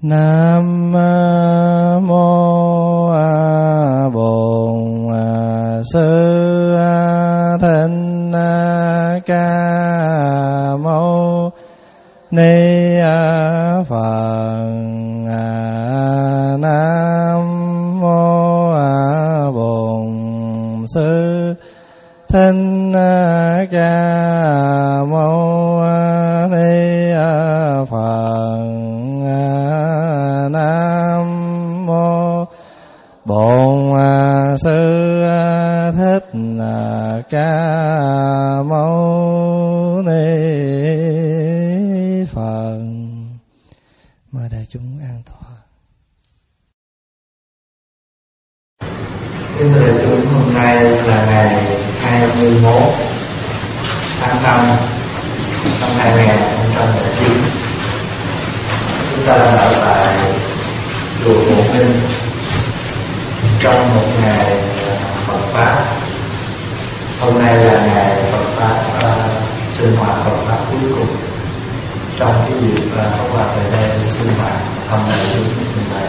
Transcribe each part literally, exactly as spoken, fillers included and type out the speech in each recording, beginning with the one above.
Nam mô Bổn Sư Thích Ca Mâu Ni Phật. Nam mô Bổn Sư Thích Ca Mâu Ni Phật. Nam mô Bổn Sư Thích Ca Mâu Ni Phật. Mời đại chúng an thọ. Kính thưa đại chúng, hôm nay là ngày hai mươi mốt tháng năm năm hai nghìn không trăm lẻ chín. Chúng ta đang ở tại chùa Bộ Minh trong một ngày Phật pháp. Hôm nay là ngày Phật pháp uh, sinh hoạt Phật pháp cuối cùng trong cái dịp uh, Phật pháp về đây sinh hoạt thăm đại chúng như vậy.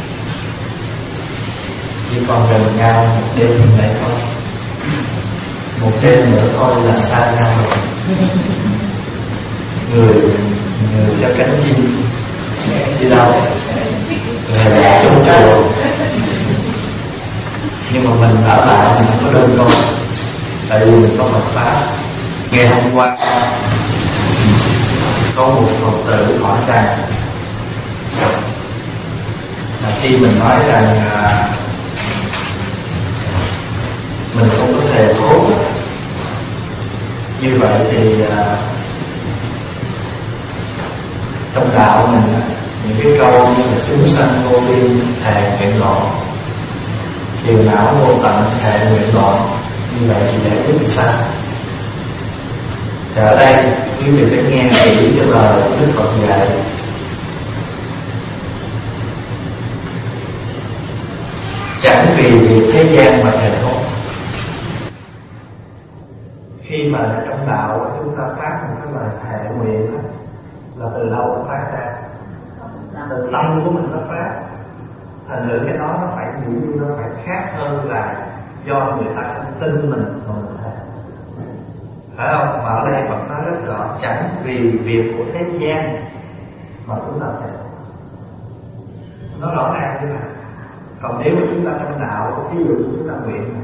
Chỉ còn gần nhau một đêm như vậy thôi, một đêm nữa thôi là xa nhau rồi. Người người cho cánh chim đi đâu người là trong chùa, nhưng mà mình ở lại mình không có đơn con, tại vì mình có Phật pháp. Ngày hôm qua có một Phật tử hỏi rằng là khi mình nói rằng à, mình không có thể thốt, như vậy thì à, trong đạo mình những cái câu như là chúng sanh vô biên thệ nguyện đoạn, phiền não vô tận thệ nguyện đoạn, như vậy thì giải quyết sao? Thì ở đây quý vị phải nghe kỹ cái lời Đức Phật dạy. Chẳng vì việc thế gian mà thề thốt. Khi mà trong đạo chúng ta phát một cái lời thệ nguyện là từ đâu nó phát ra? Từ tâm của mình nó phát. Thành thử cái đó nó phải dụ như nó phải khác hơn là do người ta không tin mình mà mình thề, phải không? Mà ở đây Phật nói rất rõ, chẳng vì việc của thế gian mà chúng ta thề. Nó rõ ràng như vậy. Còn nếu mà chúng ta trong đạo, ví dụ chúng ta nguyện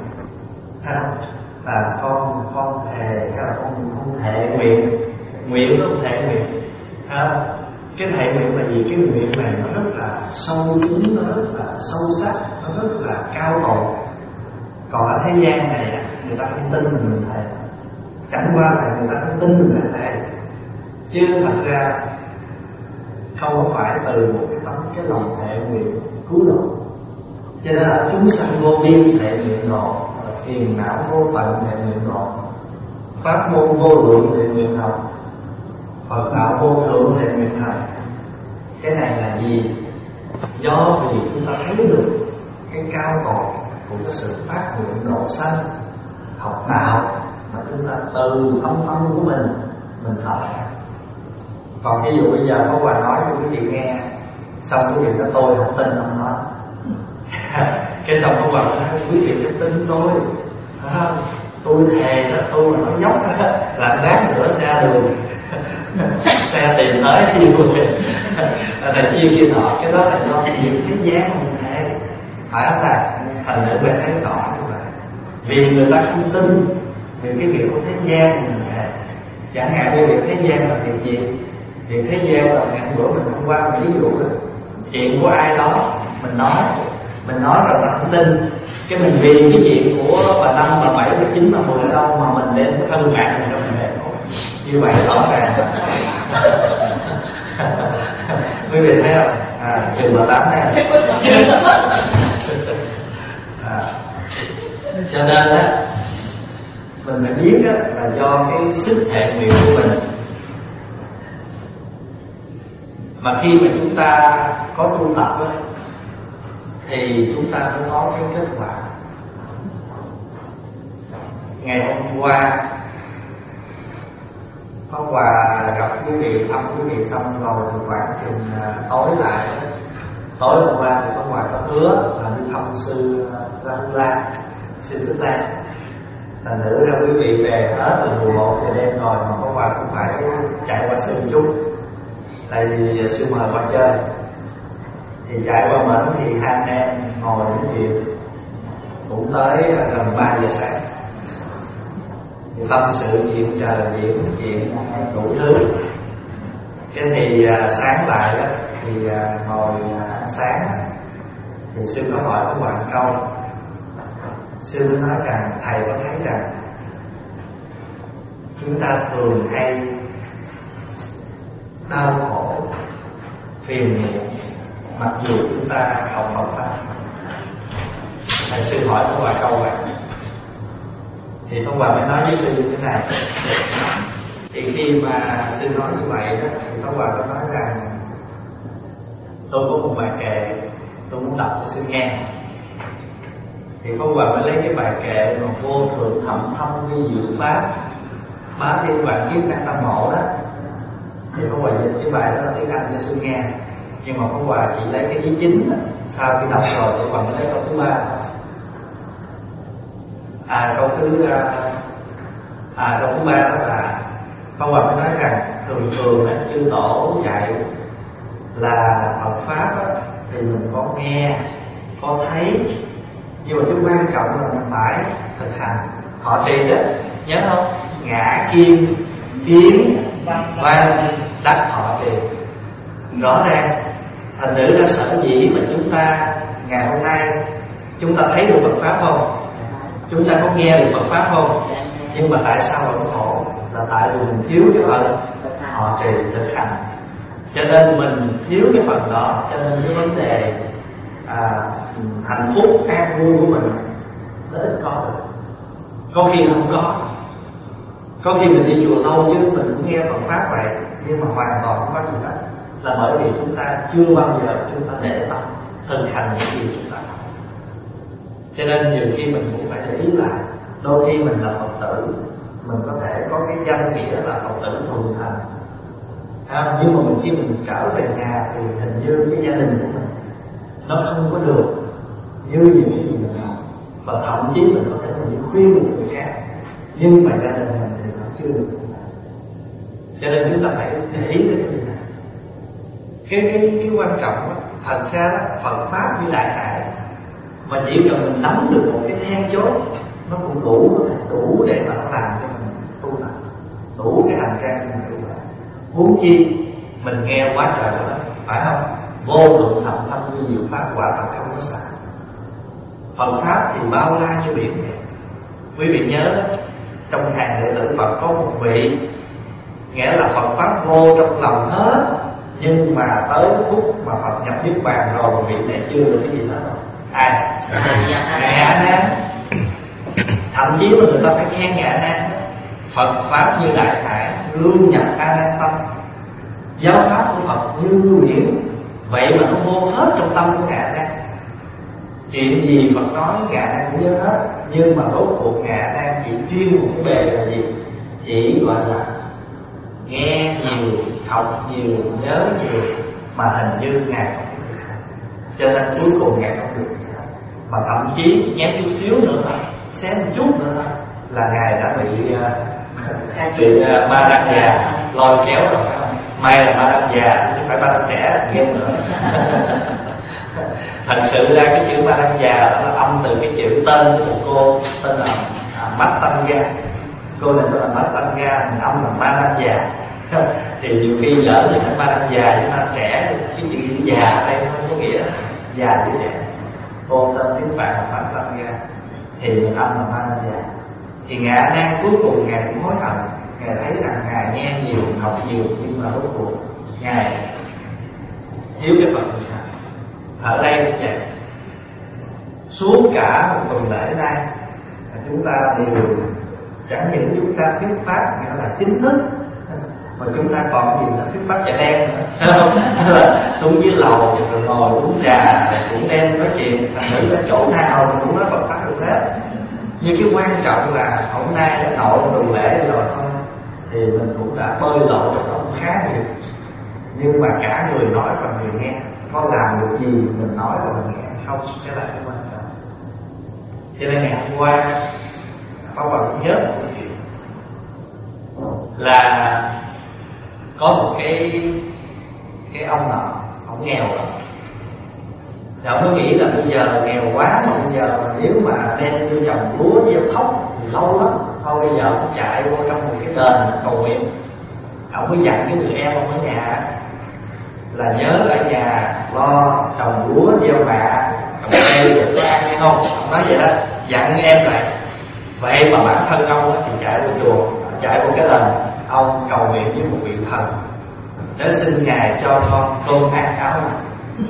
là con con thề hay là con không thệ nguyện, nguyện nó không thệ nguyện, à, cái thệ nguyện là gì? Cái nguyện này nó rất là sâu kín, nó rất là sâu sắc, nó rất là cao độ. Còn ở thế gian này người ta không tin mình mình thề, chẳng qua là người ta không tin mình là thề, chứ thật ra không phải từ một cái tấm cái lòng thệ nguyện cứu độ. Cho nên là chúng sanh vô biên thệ nguyện độ, phiền não vô tận thệ nguyện độ, pháp môn vô lượng thệ nguyện học, Phật đạo vô thượng thệ nguyện thành. Cái này là gì? Do vì chúng ta thấy được cái cao độ của cái sự phát nguyện độ sanh học đạo mà chúng ta từ tâm tâm của mình mình học. Còn ví dụ bây giờ có Hòa nói cho quý vị nghe, xong quý vị nói tôi không tin ông nói cái xong có Hòa nói quý vị phải tin tôi, à, tôi thề đó, tôi mà nói dốc là lát nữa xa đường xe tìm tới chi người là chi kia nọ. Cái đó là do việc thế gian mình thề, phải không ta? Thành nữ về thấy rõ như vậy. Vì người ta không tin vì cái việc của thế gian mình thề. Chẳng hạn như việc thế gian là việc gì? Việc thế gian là ngày bữa mình hôm qua ví dụ đó, chuyện của ai đó mình nói, mình nói rồi mà không tin, cái mình vì cái chuyện của bà Năm, bà Bảy, bà Chín, bà Mười ở đâu mà mình đến thân mạng mình đâu mình để như vậy rõ ràng. Quý vị thấy không? À, chừng bà Tám này. À, cho nên á, mình phải biết á, là do cái sức thệ nguyện của mình. Mà khi mà chúng ta có tu tập á, thì chúng ta mới có cái kết quả. Ngày hôm qua có quà gặp quý vị, thăm quý vị xong rồi thì khoảng chừng tối lại Tối hôm qua thì có ngoài có hứa là đi thăm sư Rahula, sư Thích Lan. Thành thử ra quý vị về hết từ mười một giờ đêm rồi mà có ngoài cũng phải chạy qua sư chút, tại vì sư mời qua chơi. Thì chạy qua mảnh thì hai anh em ngồi nói chuyện cũng tới gần ba giờ sáng. Thì tâm sự chuyện trời chuyện chuyện đủ thứ. Cái thì sáng lại đó thì ngồi ăn sáng thì sư có hỏi các bạn câu. Sư nói rằng thầy có thấy rằng chúng ta thường hay đau khổ, phiền muộn mặc dù chúng ta học Phật pháp. Thầy sư hỏi Pháp Hòa câu vậy, thì Pháp Hòa mới nói với sư như thế này. Thì khi mà sư nói như vậy đó, thì Pháp Hòa có nói rằng tôi có một bài kệ tôi muốn đọc cho sư nghe. Thì Pháp Hòa mới lấy cái bài kệ mà vô thượng thậm thâm vi diệu pháp bá thiên vạn kiếp năng tâm mộ đó. Thì Pháp Hòa dịch cái bài đó là tiếng Anh cho sư nghe, nhưng mà Pháp Hòa chỉ lấy cái ý chính đó. Sau khi đọc rồi thì Pháp Hòa mới lấy câu thứ ba. À câu thứ à câu thứ ba đó là Pháp Hòa mới nói rằng thường thường á chư tổ dạy là Phật pháp á, thì mình có nghe, có thấy, nhưng mà cái quan trọng là mình phải thực hành. Họ trì đó, nhớ không? Ngã kim kiến văn đắc họ trì. Rõ ràng thành thử ra sở dĩ mà chúng ta ngày hôm nay chúng ta thấy được Phật pháp không? Chúng ta có nghe được Phật pháp không? Nhưng mà tại sao vẫn khổ? Là tại vì mình thiếu cái phần họ trì thực hành. Cho nên mình thiếu cái phần đó. Cho nên cái vấn đề à, hạnh phúc, an vui của mình nó ít có được. Có khi không có. Có khi mình đi chùa lâu chứ mình cũng nghe Phật pháp vậy, nhưng mà hoàn toàn không có gì hết. Là bởi vì chúng ta chưa bao giờ chúng ta để tâm thực hành những gì chúng ta làm. Cho nên nhiều khi mình cũng phải để ý lại. Đôi khi mình là Phật tử, mình có thể có cái danh nghĩa là Phật tử thuần thành, à, nhưng mà mình khi mình trở về nhà thì hình như cái gia đình của mình nó không có được như những cái gì mình học. Và thậm chí mình có thể mình khuyên một người khác, nhưng mà gia đình mình thì nó chưa được. Cho nên chúng ta phải để ý đến cái gì này. Cái, cái, cái quan trọng đó, thật ra đó, Phật pháp như đại hải, mà chỉ cần mình nắm được một cái then chốt nó cũng đủ, đủ để mà nó làm cho mình tu tập, đủ cái hành trang mình tu tập. Huống chi mình nghe quá trời rồi đó, phải không? Vô lượng thậm thâm như diệu pháp quả thật không có xả. Phật pháp thì bao la như biển vậy. Quý vị nhớ trong hàng đệ tử Phật có một vị, nghĩa là Phật pháp vô trong lòng hết, nhưng mà tới phút mà Phật nhập niết bàn rồi vị này chưa được cái gì hết rồi. Ai? Ngài A Nan. Thậm chí là người ta phải khen Ngài A Nan. Phật pháp như đại hải, lưu nhập A Nan tâm. Giáo pháp của Phật như biển, vậy mà nó vô hết trong tâm của Ngài A Nan. Chuyện gì Phật nói Ngài A Nan cũng nhớ hết, nhưng mà rốt cuộc Ngài A Nan chỉ chuyên một cái bề là gì? Chỉ gọi là nghe nhiều, học nhiều, nhớ nhiều, mà hình như Ngài không được. Cho nên cuối cùng Ngài không được. Mà thậm chí nhét chút xíu nữa thôi, xém một chút nữa thôi là Ngài đã bị uh, bị uh, ma đăng già lôi kéo rồi. May là ma đăng già chứ phải ma đăng trẻ ghét nữa. Thật sự ra cái chữ ma đăng già nó âm từ cái chữ tên của một cô tên là à, Mát Tăng Gia. Cô này tên là Mát Tăng Gia, mình âm là ma đăng già. Thì nhiều khi lỡ thì ma đăng già với ma trẻ, cái chữ già ở đây không có nghĩa già như vậy. Cô tên tiếng Phạn là Mát Tăng Gia, thì mình âm là ma đăng già. Thì Ngài A Nan cuối cùng Ngài cũng hối hận. Ngài thấy rằng Ngài nghe nhiều, học nhiều, nhưng mà rốt cuộc Ngài thiếu cái phần thực hành. Ở đây cũng vậy. Suốt cả một tuần lễ nay chúng ta đều chẳng những chúng ta thuyết pháp nghĩa là chính thức, mà chúng ta còn gì là thuyết pháp chợ đen nữa. Xuống dưới lầu rồi ngồi uống trà cũng đem nói chuyện, thành thử là chỗ nào cũng nói Phật pháp được hết. Nhưng cái quan trọng là hôm nay đã nội tuần lễ rồi thôi, thì mình cũng đã bơi lội được nó khá nhiều. Nhưng mà cả người nói và người nghe có làm được gì mình nói rồi mình nghe không, cái là cái quan trọng. Cho nên ngày hôm qua Pháp Hòa nhớ một cái chuyện là có một cái cái ông nọ, ông nghèo lắm. Thì ông mới nghĩ là bây giờ nghèo quá mà bây giờ mà nếu mà đem đi trồng lúa gieo thóc thì lâu lắm, thôi bây giờ ông chạy vô trong một cái đền cầu nguyện. Ông mới dặn cái người em ông ở nhà là nhớ ở nhà lo trồng lúa gieo mạ trồng cây để có ăn hay không. Ông nói vậy đó, dặn em lại. Vậy mà bản thân ông thì chạy vô chùa, chạy vô cái đền, ông cầu nguyện với một vị thần để xin ngài cho con cơm ăn áo mặc.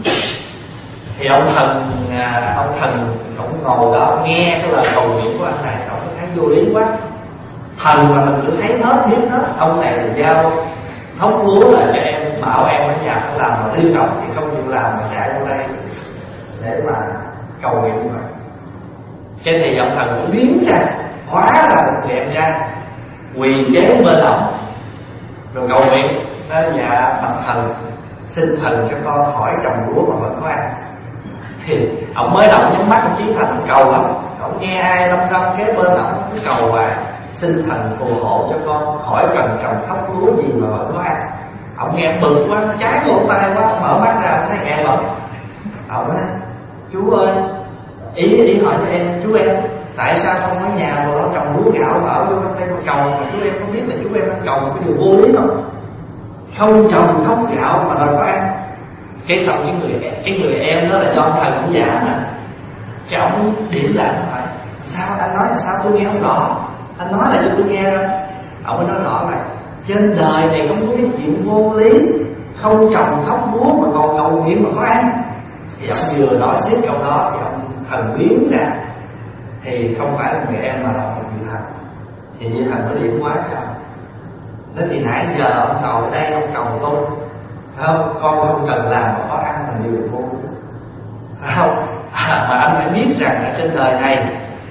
Thì ông thần ông thần cũng ngồi đó, ông nghe cái lời cầu nguyện của anh này, ông thấy vô lý quá. Thần mà mình cứ thấy hết biết hết, ông này là giao hốc lúa là cho em, bảo em ở nhà phải làm mà đi trồng thì không chịu làm mà chạy vô đây để mà cầu nguyện như vậy. Cái thì ông thần cũng biến ra, hóa ra một người em ra quỳ ghế bên ông rồi cầu nguyện. Nói dạ bạch thần, xin thần cho con hỏi trồng lúa mà vẫn có ăn. Thì ông mới đầu nhắm mắt ông Chí Thành cầu lắm, ông nghe ai lâm râm kế bên ông cứ cầu hoài, xin thần phù hộ cho con hỏi cần trồng thóc lúa gì mà vẫn có ăn. Ông nghe bực quá, trái lỗ tai quá, mở mắt ra ông thấy em rồi. Ông nói chú ơi, ý ý hỏi cho em, chú em tại sao không ở nhà mà ở trồng lúa gạo mà ở bên đây mà cầu, mà chú em không biết là chú em đang cầu cái điều vô lý không? Không trồng thóc gạo mà đòi có ăn. Cái xong cái người cái người em đó là do thần cũng giả mà. Cái ông điểm lại hỏi sao anh nói sao tôi nghe không rõ, anh nói là cho tôi nghe rồi. Ông mới nói rõ là trên đời này không có cái chuyện vô lý, không trồng thóc lúa mà còn cầu nguyện mà có ăn. Thì ông vừa nói xếp câu đó thì ông thần biến ra, thì không phải là người em mà là một vị thần. Thì vị thần mới điểm quá cho ông. Nói thì nãy giờ ông cầu ở đây ông cầu tôi, không, con không cần làm mà có ăn là điều vô, không? À, mà anh phải biết rằng ở trên đời này,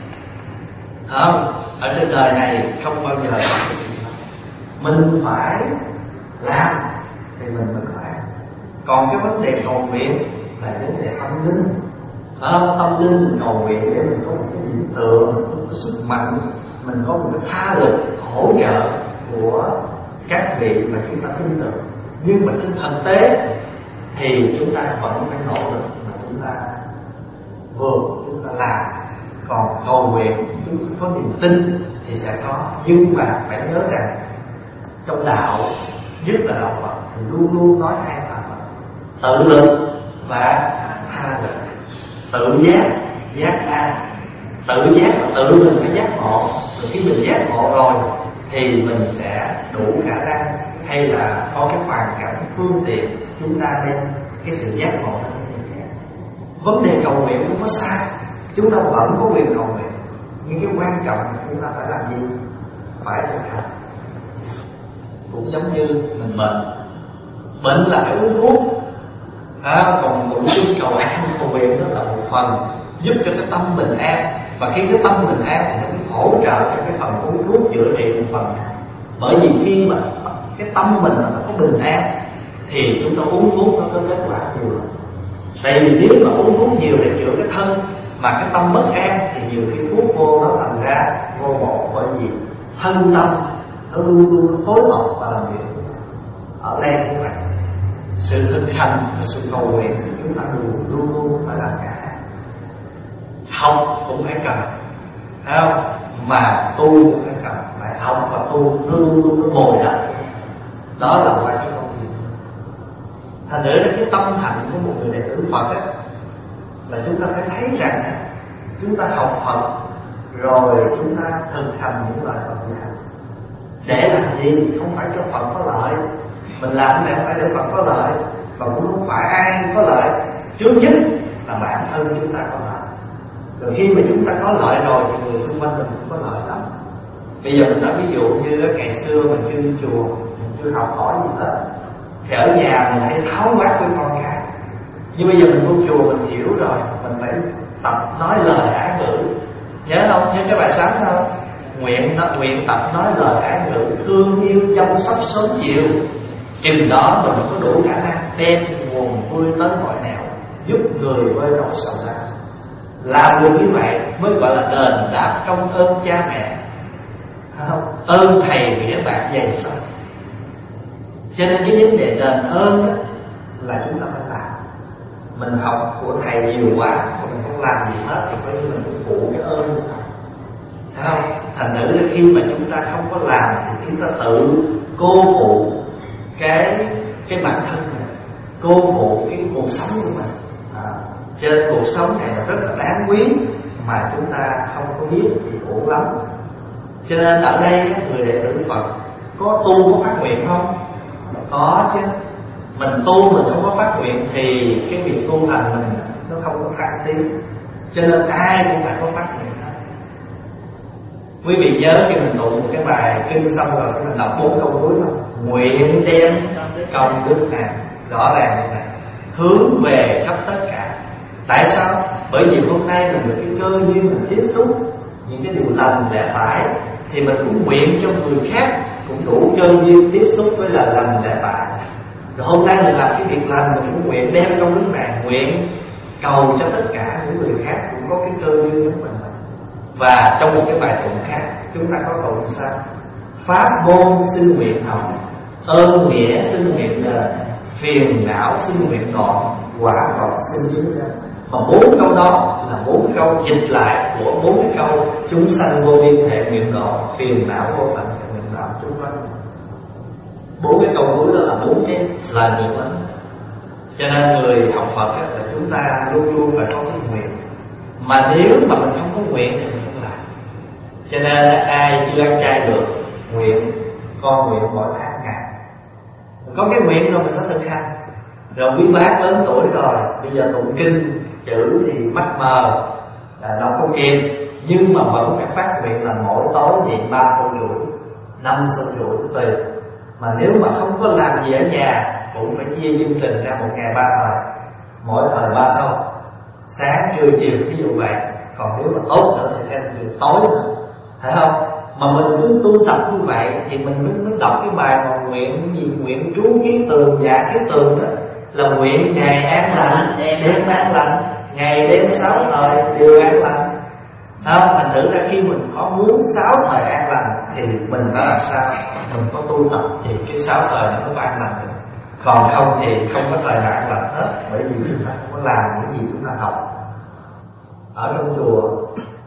không, ở trên đời này không bao giờ có cái chuyện đó. Mình phải làm thì mình mới có ăn. Còn cái vấn đề cầu nguyện là vấn đề tâm linh, không? Tâm linh cầu nguyện để mình có một cái hiện tượng, mình có sức mạnh, mình có một cái tha lực hỗ trợ của các vị mà chúng ta tin tưởng. Nhưng mà trên thực tế thì chúng ta vẫn phải nỗ lực mà chúng ta vượt, chúng ta làm. Còn cầu nguyện chúng ta có niềm tin thì sẽ có. Nhưng mà phải nhớ rằng trong đạo, nhất là đạo Phật, thì luôn luôn nói hai phần: tự lực và tha lực. Tự giác, giác tha. Tự giác là tự mình phải giác ngộ. Rồi khi mình giác ngộ rồi thì mình sẽ đủ khả năng hay là có cái hoàn cảnh phương tiện chúng ta đem cái sự giác ngộ đó. Vấn đề cầu nguyện không có sai, chúng ta vẫn có quyền cầu nguyện, nhưng cái quan trọng là chúng ta phải làm gì? Phải thực hành. Cũng giống như mình bệnh, bệnh là phải uống thuốc, à, còn đủ chung cầu ăn cầu nguyện đó là một phần giúp cho cái tâm bình an. Và khi cái tâm bình an thì nó cũng hỗ trợ cho cái phần uống thuốc chữa trị một phần. Bởi vì khi mà cái tâm mình nó có bình an thì chúng ta uống thuốc nó có kết quả nhiều lắm. Tại vì nếu mà uống thuốc nhiều để chữa cái thân mà cái tâm bất an thì nhiều khi thuốc vô nó thành ra vô bổ. Bởi vì thân tâm nó luôn luôn phối hợp và làm việc. Ở đây cũng vậy, sự thực hành và sự cầu nguyện thì chúng ta luôn luôn, luôn phải làm cả. Học cũng phải cần, thấy không? Mà tu cũng phải cần. Phải học và tu luôn luôn nó bồi đắp. Đó là quan trọng công việc. Thành nữa cái tâm hạnh của một người đệ tử Phật ấy, là chúng ta phải thấy rằng chúng ta học Phật rồi chúng ta thực hành những lời Phật dạy. Để làm gì? Không phải cho Phật có lợi. Mình làm này không phải để Phật có lợi, và cũng không phải ai có lợi. Trước nhất là bản thân chúng ta có lợi. Rồi khi mà chúng ta có lợi rồi thì người xung quanh mình cũng có lợi lắm. Bây giờ mình nói ví dụ như ngày xưa mình chưa đi chùa, mình chưa học hỏi gì hết, thì ở nhà mình hãy tháo quát với con cái. Nhưng bây giờ mình vô chùa mình hiểu rồi, mình phải tập nói lời ái ngữ. Nhớ không? Nhớ cái bài sáng không? Nguyện nó nguyện tập nói lời ái ngữ, thương yêu chăm sóc sớm chiều. Chừng đó mình có đủ khả năng đem nguồn vui tới mọi nẻo, giúp người vơi nỗi sầu đau. Làm được như vậy mới gọi là đền đáp công ơn cha mẹ, không? Ơn thầy nghĩa bạn dày sâu. Cho nên cái vấn đề đền ơn đó là chúng ta phải làm. Mình học của thầy nhiều quá mà mình không làm gì hết thì coi như mình cũng phụ cái ơn, thấy không? Thành thử là khi mà chúng ta không có làm thì chúng ta tự cô phụ cái cái bản thân mình, cô phụ cái cuộc sống của mình. À, cho nên cuộc sống này là rất là đáng quý mà chúng ta không có biết thì khổ lắm. Cho nên ở đây người đệ tử Phật có tu có phát nguyện không? Có chứ. Mình tu mình không có phát nguyện thì cái việc tu hành mình nó không có thăng tiến. Cho nên ai cũng phải có phát nguyện hết. Quý vị nhớ khi mình tụng một cái bài kinh xong rồi mình đọc bốn câu cuối không? Nguyện đem công đức này, rõ ràng như này, hướng về khắp tất cả. Tại sao? Bởi vì hôm nay mình được cái cơ duyên mình tiếp xúc những cái điều lành lẽ phải, thì mình cũng nguyện cho người khác cũng đủ cơ duyên tiếp xúc với là lành lẽ phải. Rồi hôm nay mình làm cái việc lành, mình cũng nguyện đem trong đức này, nguyện cầu cho tất cả những người khác cũng có cái cơ duyên giống mình. Và trong một cái bài tụng khác chúng ta có câu sao? Pháp môn xin nguyện học, ơn nghĩa xin nguyện đền, phiền não xin nguyện đoạn, quả ngọt xin dính ra. Mà bốn câu đó là bốn câu dịch lại của bốn cái câu chúng sanh vô biên hệ nguyện đoạn, phiền não vô tận hệ nguyện đoạn chung quanh. Bốn cái câu cuối đó là bốn cái lời nguyện đó. Cho nên người học Phật là chúng ta luôn luôn phải có cái nguyện. Mà nếu mà mình không có nguyện thì mình không làm. Cho nên ai chưa ăn chay được, nguyện con nguyện mỗi tháng ngày. Có cái nguyện rồi mình sẽ thực hành. Rồi quý bác lớn tuổi rồi, bây giờ tụng kinh chữ thì mắt mờ, là đọc không kịp, nhưng mà vẫn phải phát nguyện là mỗi tối niệm ba sâu chuỗi, năm sâu chuỗi tùy. Mà nếu mà không có làm gì ở nhà cũng phải chia chương trình ra một ngày ba thời, mỗi thời ba sâu, sáng trưa chiều ví dụ vậy. Còn nếu mà tốt nữa thì thêm từ tối nữa, phải không? Mà mình cứ tu tập như vậy thì mình mới, mới đọc cái bài mà nguyện gì, nguyện trú kiến tường dạ kiến tường đó, là nguyện ngày an lành đêm an lành, ngày đêm sáu thời đều an lành. Không, thành thử ra khi mình có muốn sáu thời an lành thì mình phải làm sao? Mình có tu tập thì cái sáu thời nó mới an lành được. Còn không thì không có thời nào an lành hết, bởi vì chúng ta không có làm những gì chúng ta học. Ở trong chùa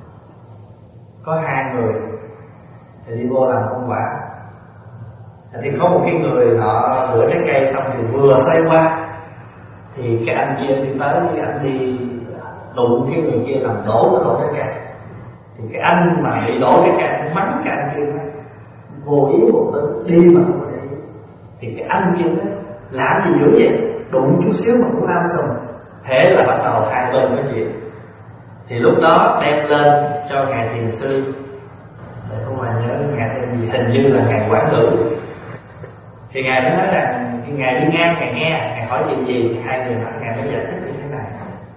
có hai người thì đi vô làm công quả, thì có một cái người họ rửa trái cây xong thì vừa xoay qua thì cái anh kia đi tới, cái anh đi đụng cái người kia làm đổ cái đổ trái cây. Thì cái anh mà bị đổ trái cây mắng cái anh kia vô ý một tính đi mà không có để ý. Thì cái anh kia nói làm gì dữ vậy, đụng chút xíu mà cũng làm xong. Thế là bắt đầu hai bên cái chuyện. Thì lúc đó đem lên cho ngài thiền sư, để không mà nhớ ngài tên gì, hình như là ngài Quảng Ngữ. Thì ngài mới nói rằng khi ngài đi ngang ngài nghe, ngài hỏi chuyện gì, thì hai người hỏi, ngài mới giải thích như thế này.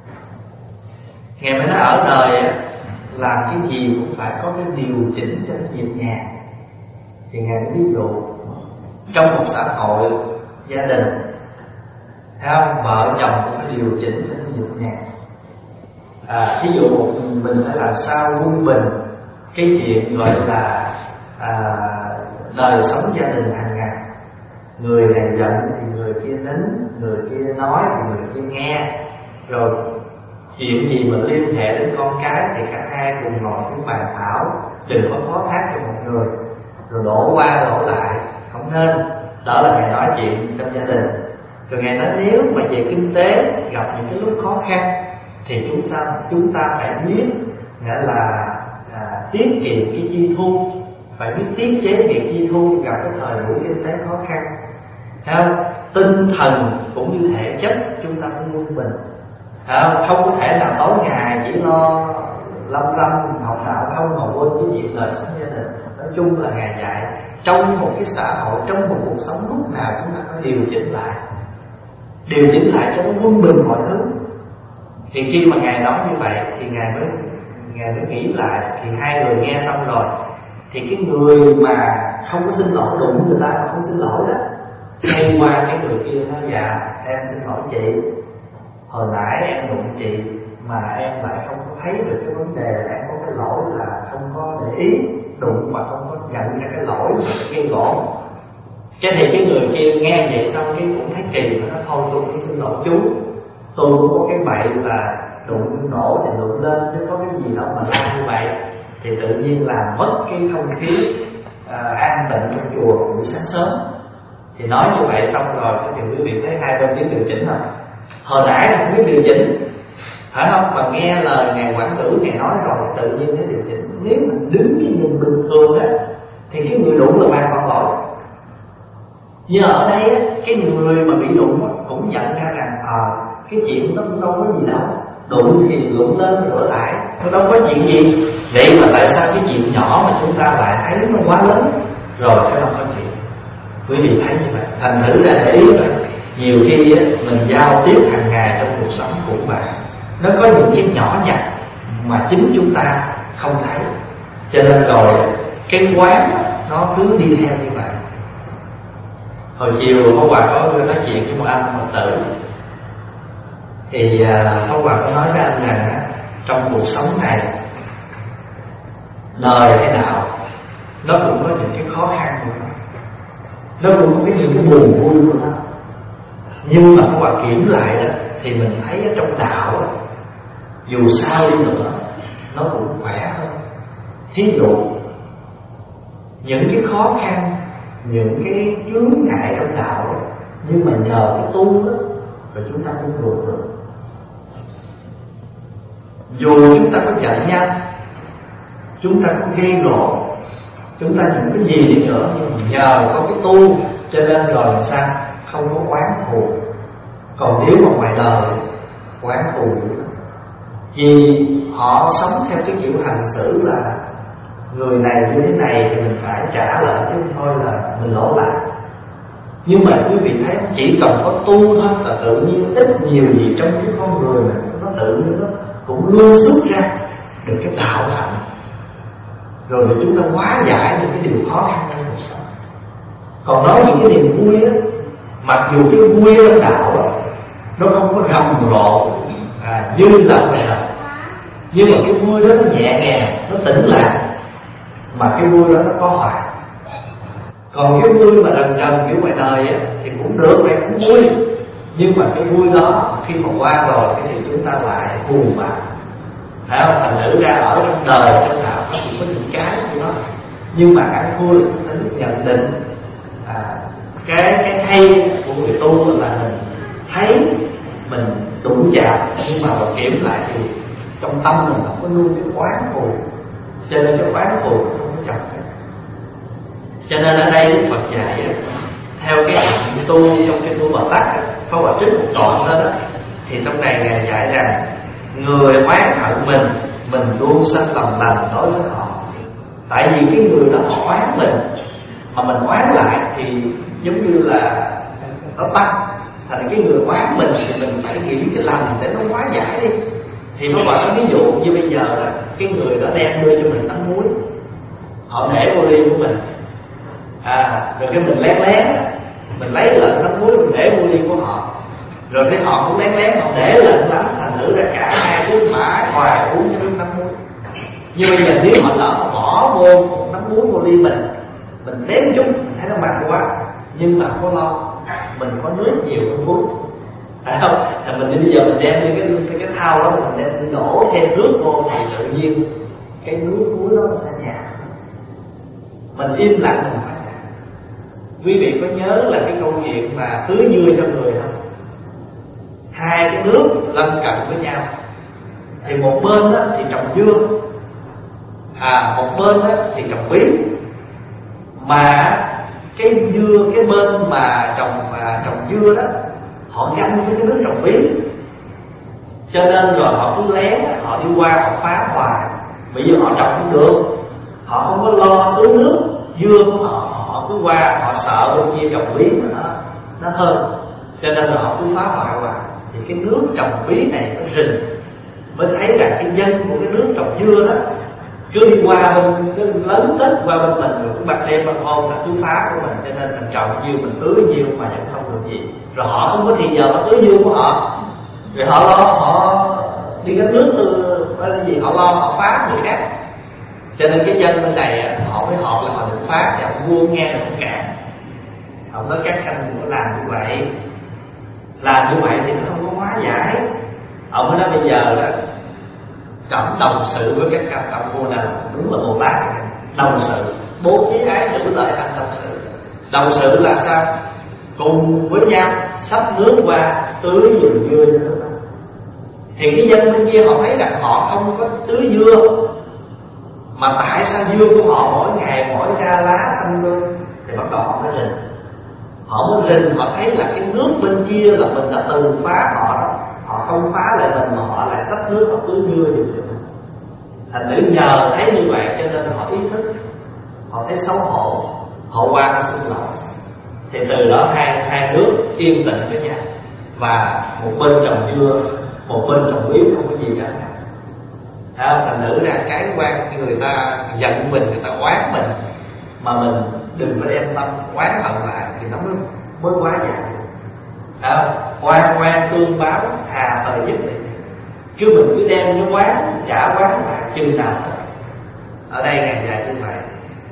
Ngài mới nói ở đời á, làm cái gì cũng phải có cái điều chỉnh cho nó nhịp nhàng. Thì ngài mới ví dụ trong một xã hội gia đình, thấy không, vợ chồng cũng phải điều chỉnh cho nó nhịp nhàng. À, ví dụ một mình phải làm sao quân bình cái chuyện gọi là à, đời sống gia đình hàng ngày. Người này giận thì người kia nín, người kia nói thì người kia nghe. Rồi chuyện gì mà liên hệ đến con cái thì cả hai cùng ngồi xuống bàn thảo, đừng có phó thác cho một người rồi đổ qua đổ lại, không nên. Đó là ngài nói chuyện trong gia đình. Rồi ngài nói nếu mà về kinh tế gặp những cái lúc khó khăn thì chúng ta chúng ta phải biết nghĩa là à, tiết kiệm cái chi thu, phải biết tiết chế việc chi thu gặp cái thời buổi kinh tế khó khăn. Thấy không? Tinh thần cũng như thể chất chúng ta cũng quân bình. À, không có thể nào tối ngày chỉ lo lâm lâm học đạo không mà quên cái chuyện đời sống gia đình. Nói chung là ngài dạy trong một cái xã hội, trong một cuộc sống lúc nào chúng ta phải điều chỉnh lại, điều chỉnh lại cho nó quân bình mọi thứ. Thì khi mà ngài nói như vậy thì ngài mới ngài mới nghĩ lại. Thì hai người nghe xong rồi thì cái người mà không có xin lỗi đụng người ta mà không xin lỗi đó Ngay qua cái người kia nói dạ em xin hỏi chị, hồi nãy em đụng chị mà em lại không có thấy được cái vấn đề là em có cái lỗi là không có để ý, đụng mà không có nhận ra cái lỗi mà gây gỗ. Cái thì cái người kia nghe vậy xong cái cũng thấy kỳ mà nó thôi tôi cũng xin lỗi chú, tôi cũng có cái bậy là đụng nổ thì đụng lên chứ có cái gì đâu mà la như vậy, thì tự nhiên làm mất cái không khí à, an tịnh trong chùa buổi sáng sớm. Thì nói như vậy xong rồi thì quý vị thấy hai bên biết điều chỉnh không? Hồi nãy là không biết điều chỉnh, phải không? Mà nghe lời ngài quản tử ngài nói rồi tự nhiên nó điều chỉnh. Nếu mình đứng cái nhìn bình thường á thì cái người đụng là hoàn toàn lỗi. Giờ ở đây á, cái người mà bị đụng cũng nhận ra rằng à, cái chuyện nó cũng đâu có gì đâu, đụng thì đụng lên rửa lại, nó đâu có chuyện gì. Vậy mà tại sao cái chuyện nhỏ mà chúng ta lại thấy nó quá lớn rồi cái đâu có chuyện. Quý vị thấy như vậy, thành thử ra để ý rồi. Nhiều khi á, mình giao tiếp hàng ngày trong cuộc sống của bạn, nó có những cái nhỏ nhặt mà chính chúng ta không thấy. Cho nên rồi cái quán nó cứ đi theo như vậy. Hồi chiều Pháp Hòa có nói chuyện với một anh Phật tử, thì Pháp Hòa có nói với anh rằng trong cuộc sống này, đời thế nào nó cũng có những cái khó khăn của nó, nó cũng có những cái buồn vui của nó. Nhưng mà Pháp Hòa kiểm lại đó, thì mình thấy ở trong đạo đó, dù sao đi nữa nó cũng khỏe hơn. Thí dụ những cái khó khăn, những cái chướng ngại trong đạo đó, nhưng mà nhờ cái tu đó rồi chúng ta cũng vượt được. Dù chúng ta có giận nhau, chúng ta có gây gổ, chúng ta những cái gì đi nữa, nhưng mà nhờ có cái tu cho nên rồi làm sao không có oán thù. Còn nếu mà ngoài đời oán thù, vì họ sống theo cái kiểu hành xử là người này như thế này thì mình phải trả lại, chứ thôi là mình lỗ lại. Nhưng mà quý vị thấy chỉ cần có tu thôi là tự nhiên ít nhiều gì trong cái con người này nó tự nhiên nó cũng luôn xuất ra được cái đạo hạnh, rồi để chúng ta hóa giải những cái điều khó khăn trong cuộc sống. Còn nói những cái niềm vui á, mặc dù cái vui trong đạo á nó không có rầm rộ à, như là ngoài đời, nhưng mà cái vui đó nó nhẹ nhàng, nó tĩnh lặng, mà cái vui đó nó có hoài. Còn cái vui mà lần lần kiểu ngoài đời á thì cũng được, vậy cũng vui, nhưng mà cái vui đó khi mà qua rồi thì chúng ta lại buồn bã. Phải không? Thành thử ra ở trong đời trong đạo nó cũng có những cái của nó, nhưng mà cái vui là chúng ta được nhận định à, cái cái hay của người tu là mình thấy mình đụng chạm, nhưng mà mình kiểm lại thì trong tâm mình không có nuôi cái oán thù, cho nên cái oán thù không có chồng. Cho nên ở đây Đức Phật dạy theo cái hạnh tu trong cái tu Bồ Tát có một trích một đoạn đó, đó thì trong này ngài dạy rằng người oán hận mình, mình luôn sanh lòng lành đối với họ. Tại vì cái người đó họ oán mình, mà mình oán lại thì giống như là nó tăng. Thành cái người oán mình thì mình phải nghĩ cái lành để nó hóa giải đi. Thì nó gọi ví dụ như bây giờ là cái người đó đem đưa cho mình tấm muối, họ để vô ly của mình à, rồi cái mình lén lén mình lấy lệnh tấm muối mình để vô ly của họ, rồi cái họ cũng lén lén họ để lệnh lắm, thành thử ra cả hai đứa mãi hoài uống cái nước tấm muối. Nhưng bây giờ nếu họ lỡ họ bỏ vô một tấm muối vô ly mình, mình ném chút mình thấy nó mặn quá, nhưng mà có lo mình có nước nhiều hơn muối, phải không? Là mình bây giờ mình đem lên cái cái cái thau đó, mình đem đổ thêm nước vô thì tự nhiên cái nước muối đó nó sẽ nhạt. Mình im lặng mình phải nhạt. Quý vị có nhớ là cái câu chuyện mà tưới dưa cho người không? Hai cái nước lân cận với nhau, thì một bên đó thì trồng dưa, à một bên đó thì trồng bí. Mà cái dưa, cái bên mà trồng mà trồng dưa đó họ ganh với cái nước trồng bí, cho nên rồi họ cứ lén, họ đi qua họ phá hoài. Bây giờ họ trồng không được, họ không có lo tưới nước dưa của họ, họ cứ qua họ sợ bên kia trồng bí mà nó nó hơn, cho nên là họ cứ phá hoại hoài. Thì cái nước trồng bí này nó rình, mới thấy rằng cái nhân của cái nước trồng dưa đó cứ đi qua bên cứ lớn tích qua bên mình rồi cứ ban đêm ban hôm là cứ phá của mình, cho nên mình trồng nhiều mình tưới nhiều mà vẫn không được gì. Rồi họ không có thì giờ họ tưới nhiều của họ, rồi họ lo họ đi gánh nước hay là gì, họ lo họ phá người khác. Cho nên cái dân bên này họ mới họp là họ định phá, và vua nghe được cạn. Họ nói các anh đừng có làm như vậy, làm như vậy thì nó không có hóa giải. Họ mới nói bây giờ đó trọng đồng sự với các cặp cặp vua nào đúng là Bồ Tát. Đồng sự bố thí ái đủ lợi thành đồng sự. Đồng sự là sao? Cùng với nhau xách nước qua tưới vườn dưa cho nó. Thì cái dân bên kia họ thấy rằng họ không có tưới dưa, mà tại sao dưa của họ mỗi ngày mỗi ra lá xanh luôn, thì bắt đầu họ mới rình. Họ mới rình, họ thấy là cái nước bên kia là mình đã từng phá họ đó, họ không phá lại mình mà họ lại xách nước họ tưới dưa giùm cho mình. Thành nữ nhờ thấy như vậy cho nên họ ý thức, họ thấy xấu hổ, họ qua họ xin lỗi. Thì từ đó hai hai nước yên tĩnh với nhau, và một bên trồng dưa, một bên trồng biếu, không có gì cả. À, thành nữ ra cái quan người ta giận mình, người ta oán mình, mà mình đừng có đem tâm oán hận lại thì nó mới mới quá giải. À, oan oan tương báo hà thời giúp định, chứ mình cứ đem nó oán trả oán lại chừng nào thôi. Ở đây ngài dạy như vậy.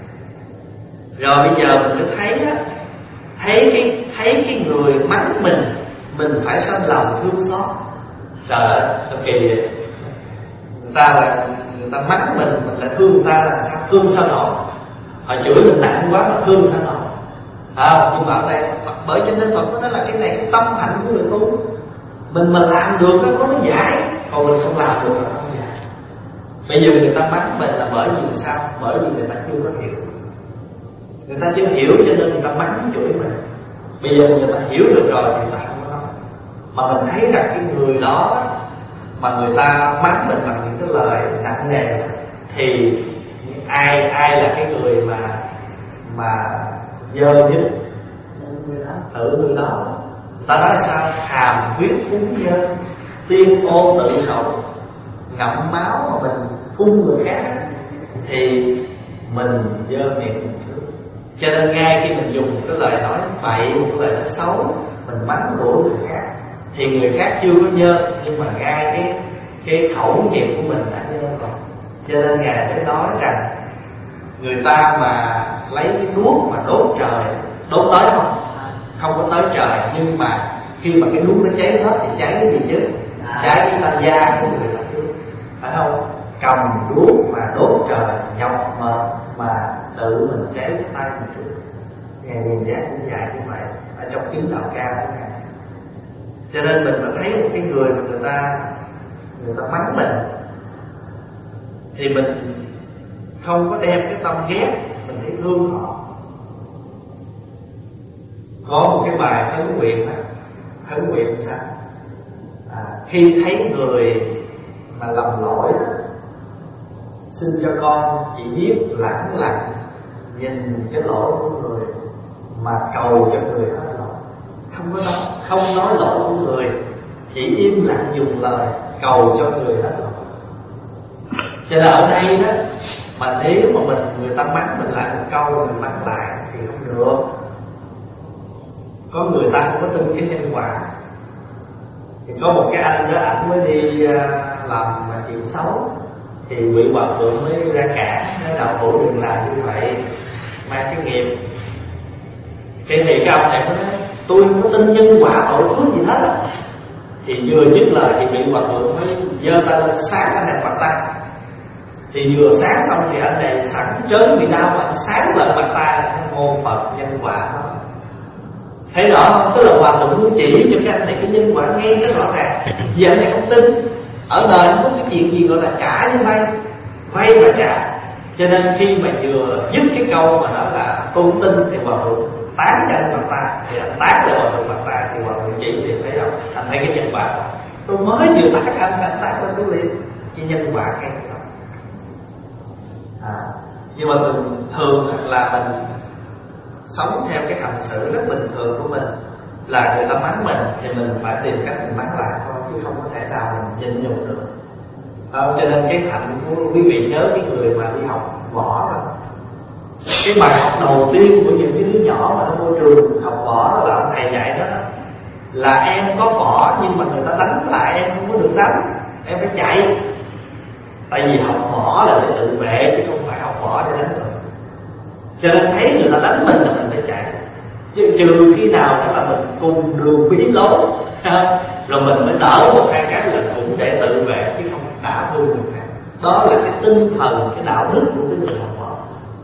Rồi bây giờ mình mới thấy á, thấy cái thấy cái người mắng mình, mình phải sanh lòng thương xót. Trời ơi, sao kỳ vậy? Người ta là người ta mắng mình, mình lại thương người ta là sao? Thương sao nổi? Họ chửi mình nặng quá mà thương sao nổi? À, nhưng mà ở đây bởi cho nên Phật có nói là cái này cái tâm hạnh của người tu. Mình mà làm được nó có nó giải, còn mình không làm được nó không giải. Bây giờ người ta mắng mình là bởi vì sao? Bởi vì người ta chưa có hiểu. Người ta chưa hiểu cho nên người ta mắng chửi mình. Bây giờ người ta hiểu được rồi thì người ta không có nói. Mà mình thấy rằng cái người đó mà người ta mắng mình bằng những cái lời nặng nề, thì ai ai là cái người mà mà dơ nhất? Tự người đó. Người ta nói là sao? Hàm huyết phúng dơ, tiên ô tự khẩu, ngậm máu mà mình phun người khác thì mình dơ miệng. Cho nên ngay khi mình dùng cái lời nói bậy, một cái lời nói xấu, mình mắng đuổi người khác, thì người khác chưa có dơ, nhưng mà ngay cái cái khẩu nghiệp của mình đã dơ rồi. Cho nên Ngài mới nói rằng người ta mà lấy cái đuốc mà đốt trời, đốt tới không? Không có tới trời, nhưng mà khi mà cái đuốc nó cháy hết thì cháy cái gì chứ? Cháy cái tay da của người ta chứ, phải không? Cầm đuốc mà đốt trời nhọc mà mà tự mình cháy cái tay mình trước. Ngài nhìn giác cũng dạy như vậy ở trong chứng đạo cao của Ngài. Cho nên mình đã thấy một cái người mà người ta người ta mắng mình, thì mình không có đem cái tâm ghét, mình thấy thương họ. Có một cái bài khấn nguyện đó, khấn nguyện sao? À, khi thấy người mà lầm lỗi đó, xin cho con chỉ biết lẳng lặng nhìn cái lỗi của người mà cầu cho người hết lỗi. Không có nói, không nói lỗi của người, chỉ im lặng dùng lời cầu cho người hết lỗi. Cho nên ở đây đó, mà nếu mà mình người ta mắng mình lại một câu, mình mắng lại thì không được. Có người ta không có tin cái nhân quả. Thì có một cái anh đó, ảnh mới đi làm mà chuyện xấu, thì vị hòa thượng mới ra cản, nói đạo hữu đừng làm như vậy, mang cái nghiệp. Cái thì cái ông này mới nói tôi không có tin nhân quả tội phước gì hết á. Thì vừa dứt lời thì vị hòa thượng mới giơ tay lên sáng anh này mặt tay. Thì vừa sáng xong thì anh này sẵn chớn bị đau mà sáng lên mặt tay, môn Phật nhân quả đó. Thấy rõ không? Tức là hòa thượng muốn chỉ cho cái anh này cái nhân quả nghe rất rõ ràng. Vì anh này không tin, ở đời không có cái chuyện gì gọi là trả với vay, vay và trả. Cho nên khi mà vừa dứt cái câu mà nói là tôi tin thì hòa thượng tán cho anh mặt tay, thì anh tán cho hòa thượng mặt tay, thì hòa thượng chỉ thì thấy không? Anh thấy cái nhân quả. Tôi mới vừa tán anh, anh tán lên tôi liền. Cái nhân quả khen không? À, nhưng mà mình thường là mình sống theo cái hành xử rất bình thường của mình, là người ta mắng mình thì mình phải tìm cách mình mắng lại thôi, chứ không có thể nào mình nhịn nhục được. À, cho nên cái hạnh của quý vị nhớ cái người mà đi học võ đó, cái bài học đầu tiên của những cái đứa nhỏ mà nó vô trường học võ đó là ông thầy dạy đó là em có võ nhưng mà người ta đánh lại em không có được đánh, em phải chạy. Tại vì học võ là để tự vệ chứ không phải học võ để đánh người. Cho nên thấy người ta đánh mình là mình phải chạy, chứ trừ khi nào đó là mình cùng đường bí lối rồi mình mới đỡ một hai cái là cũng để tự vệ chứ không đả thương người khác. Đó là cái tinh thần, cái đạo đức của cái người học võ.